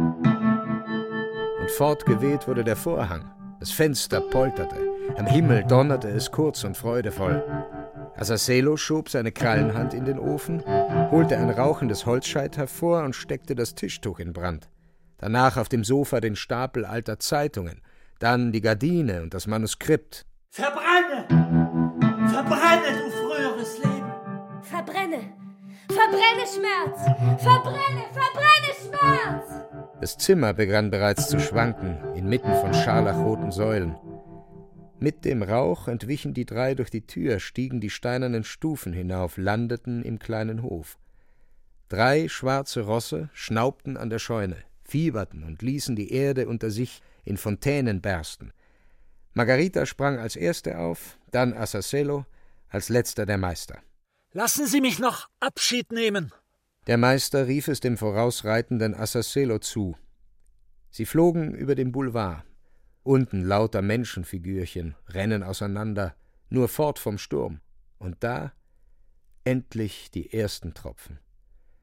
[SPEAKER 2] Und fortgeweht wurde der Vorhang. Das Fenster polterte. Am Himmel donnerte es kurz und freudevoll. Assasello schob seine Krallenhand in den Ofen, holte ein rauchendes Holzscheit hervor und steckte das Tischtuch in Brand. Danach auf dem Sofa den Stapel alter Zeitungen, dann die Gardine und das Manuskript.
[SPEAKER 21] Verbrenne! Verbrenne, du früheres Leben!
[SPEAKER 22] Verbrenne! Verbrenne, Schmerz! Verbrenne, Schmerz!
[SPEAKER 2] Das Zimmer begann bereits zu schwanken, inmitten von scharlachroten Säulen. Mit dem Rauch entwichen die drei durch die Tür, stiegen die steinernen Stufen hinauf, landeten im kleinen Hof. 3 schwarze Rosse schnaubten an der Scheune, fieberten und ließen die Erde unter sich in Fontänen bersten. Margarita sprang als erste auf, dann Assasello, als letzter der Meister.
[SPEAKER 21] Lassen Sie mich noch Abschied nehmen.
[SPEAKER 2] Der Meister rief es dem vorausreitenden Assasello zu. Sie flogen über den Boulevard. Unten lauter Menschenfigürchen, rennen auseinander, nur fort vom Sturm. Und da endlich die ersten Tropfen.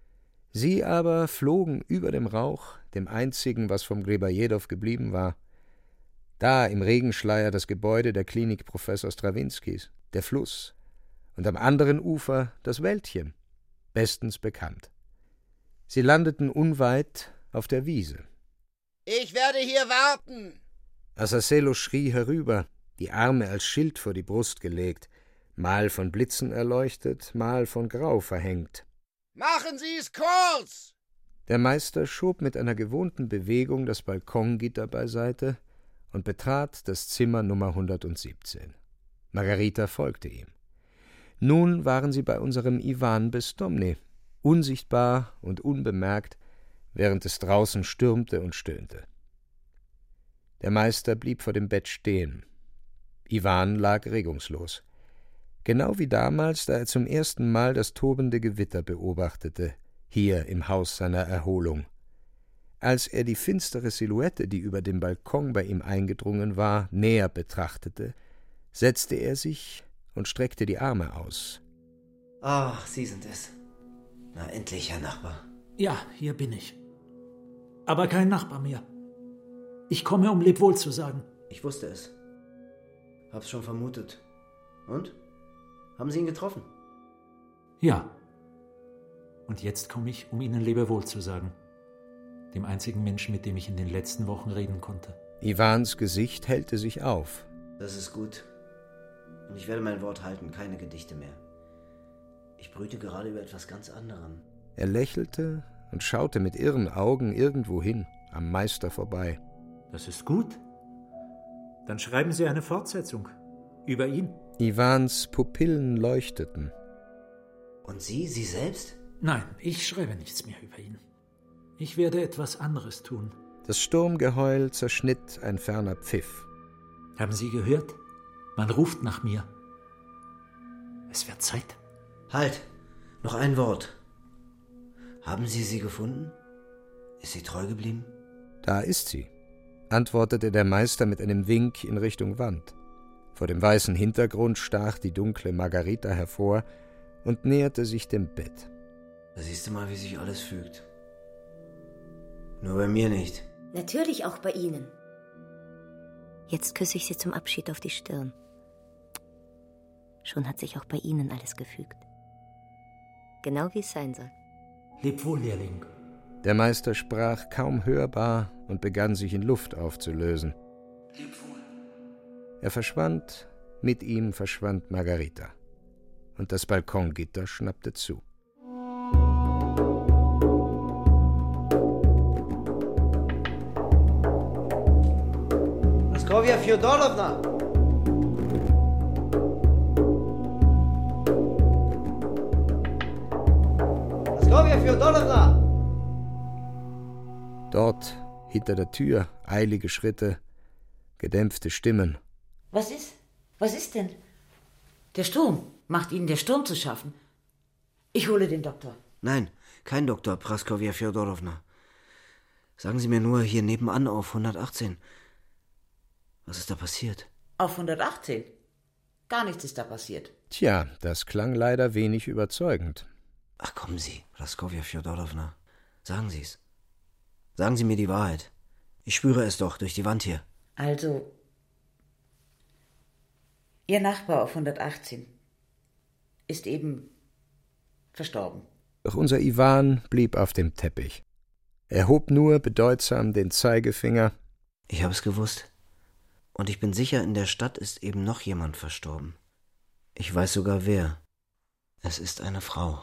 [SPEAKER 2] Sie aber flogen über dem Rauch, dem einzigen, was vom Grebajedow geblieben war. Da im Regenschleier das Gebäude der Klinik Professor Strawinskys, der Fluss, und am anderen Ufer das Wäldchen, bestens bekannt. Sie landeten unweit auf der Wiese.
[SPEAKER 11] »Ich werde hier warten!«
[SPEAKER 2] Assasello schrie herüber, die Arme als Schild vor die Brust gelegt, mal von Blitzen erleuchtet, mal von Grau verhängt.
[SPEAKER 11] »Machen Sie es kurz!«
[SPEAKER 2] Der Meister schob mit einer gewohnten Bewegung das Balkongitter beiseite und betrat das Zimmer Nummer 117. Margarita folgte ihm. Nun waren sie bei unserem Iwan Bezdomny, unsichtbar und unbemerkt, während es draußen stürmte und stöhnte. Der Meister blieb vor dem Bett stehen. Iwan lag regungslos. Genau wie damals, da er zum ersten Mal das tobende Gewitter beobachtete, hier im Haus seiner Erholung. Als er die finstere Silhouette, die über dem Balkon bei ihm eingedrungen war, näher betrachtete, setzte er sich und streckte die Arme aus.
[SPEAKER 6] »Ach, Sie sind es. Na, endlich, Herr Nachbar.«
[SPEAKER 21] »Ja, hier bin ich. Aber kein Nachbar mehr. Ich komme, um Lebwohl zu sagen.«
[SPEAKER 6] »Ich wusste es. Hab's schon vermutet. Und? Haben Sie ihn getroffen?«
[SPEAKER 21] »Ja. Und jetzt komme ich, um Ihnen Lebewohl zu sagen. Dem einzigen Menschen, mit dem ich in den letzten Wochen reden konnte.«
[SPEAKER 2] Iwans Gesicht hellte sich auf.
[SPEAKER 6] »Das ist gut. Und ich werde mein Wort halten, keine Gedichte mehr. Ich brüte gerade über etwas ganz anderem.«
[SPEAKER 2] Er lächelte und schaute mit irren Augen irgendwo hin, am Meister vorbei.
[SPEAKER 21] »Das ist gut. Dann schreiben Sie eine Fortsetzung. Über ihn.«
[SPEAKER 2] Iwans Pupillen leuchteten.
[SPEAKER 6] »Und Sie selbst?«
[SPEAKER 21] »Nein, ich schreibe nichts mehr über ihn. Ich werde etwas anderes tun.«
[SPEAKER 2] Das Sturmgeheul zerschnitt ein ferner Pfiff.
[SPEAKER 21] »Haben Sie gehört? Man ruft nach mir. Es wird Zeit.«
[SPEAKER 6] »Halt! Noch ein Wort. Haben Sie sie gefunden? Ist sie treu geblieben?«
[SPEAKER 2] »Da ist sie«, antwortete der Meister mit einem Wink in Richtung Wand. Vor dem weißen Hintergrund stach die dunkle Margarita hervor und näherte sich dem Bett.
[SPEAKER 6] Da siehst du mal, wie sich alles fügt. Nur bei mir nicht.«
[SPEAKER 22] Natürlich auch bei Ihnen. Jetzt küsse ich Sie zum Abschied auf die Stirn. Schon hat sich auch bei Ihnen alles gefügt. Genau wie es sein soll.
[SPEAKER 21] Leb wohl, Lehrling.
[SPEAKER 2] Der Meister sprach kaum hörbar und begann sich in Luft aufzulösen.
[SPEAKER 21] Leb wohl.
[SPEAKER 2] Er verschwand, mit ihm verschwand Margarita. Und das Balkongitter schnappte zu.
[SPEAKER 6] Praskovja Fjodorowna! Praskovja Fjodorowna!
[SPEAKER 2] Dort, hinter der Tür, eilige Schritte, gedämpfte Stimmen.
[SPEAKER 1] Was ist? Was ist denn? Der Sturm. Macht Ihnen der Sturm zu schaffen? Ich hole den Doktor.
[SPEAKER 6] Nein, kein Doktor, Praskovja Fjodorowna. Sagen Sie mir nur hier nebenan auf 118. Was ist da passiert?
[SPEAKER 1] Auf 118? Gar nichts ist da passiert.
[SPEAKER 2] Tja, das klang leider wenig überzeugend.
[SPEAKER 6] Ach, kommen Sie, Praskovja Fjodorowna. Sagen Sie's. Sagen Sie mir die Wahrheit. Ich spüre es doch durch die Wand hier.
[SPEAKER 1] Also, Ihr Nachbar auf 118 ist eben verstorben.
[SPEAKER 2] Doch unser Iwan blieb auf dem Teppich. Er hob nur bedeutsam den Zeigefinger.
[SPEAKER 6] Ich habe es gewusst. Und ich bin sicher, in der Stadt ist eben noch jemand verstorben. Ich weiß sogar wer. Es ist eine Frau.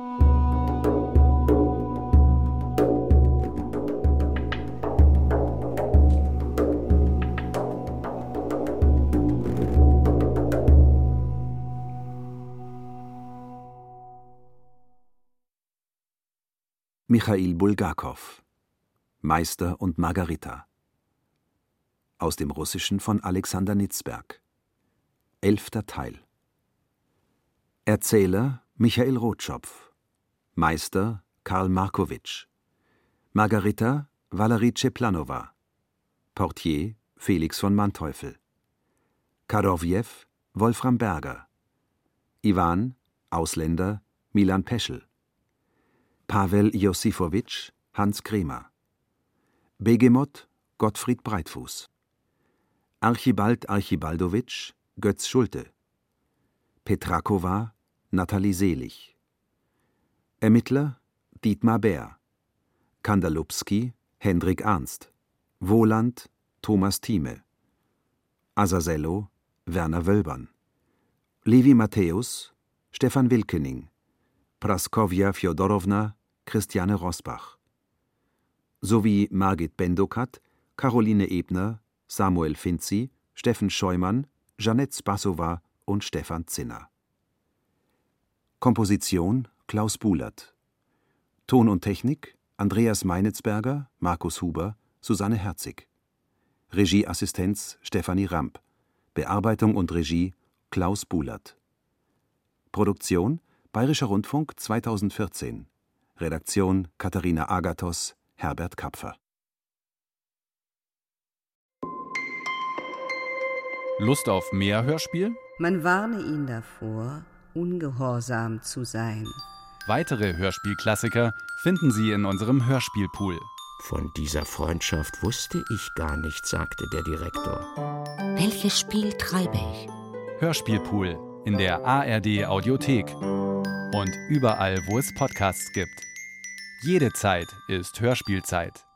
[SPEAKER 3] Michail Bulgakow, Meister und Margarita. Aus dem Russischen von Alexander Nitzberg. 11. Teil. Erzähler Michail Rotschopf. Meister Karl Markowitsch. Margarita Valerie Ceplanowa. Portier Felix von Manteuffel. Kadorwjew Wolfram Berger. Iwan, Ausländer Milan Peschel. Pavel Josifowitsch, Hans Kremer. Begemot, Gottfried Breitfuß. Archibald Archibaldowitsch, Götz Schulte. Petrakowa, Nathalie Selig. Ermittler, Dietmar Bär. Kandalupski, Hendrik Arnst. Wohland, Thomas Thieme. Azazello, Werner Wölbern. Levi Matthäus, Stefan Wilkening. Praskowja Fjodorowna, Christiane Rosbach. Sowie Margit Bendokat, Caroline Ebner, Samuel Finzi, Steffen Scheumann, Jeanette Spassowa und Stefan Zinner. Komposition Klaus Buhlert. Ton und Technik Andreas Meinitzberger, Markus Huber, Susanne Herzig. Regieassistenz Stefanie Ramp. Bearbeitung und Regie Klaus Buhlert. Produktion Bayerischer Rundfunk 2014. Redaktion Katharina Agathos, Herbert Kapfer.
[SPEAKER 8] Lust auf mehr Hörspiel?
[SPEAKER 12] Man warne ihn davor, ungehorsam zu sein.
[SPEAKER 8] Weitere Hörspielklassiker finden Sie in unserem Hörspielpool.
[SPEAKER 23] Von dieser Freundschaft wusste ich gar nichts, sagte der Direktor.
[SPEAKER 24] Welches Spiel treibe ich?
[SPEAKER 8] Hörspielpool in der ARD Audiothek und überall, wo es Podcasts gibt. Jede Zeit ist Hörspielzeit.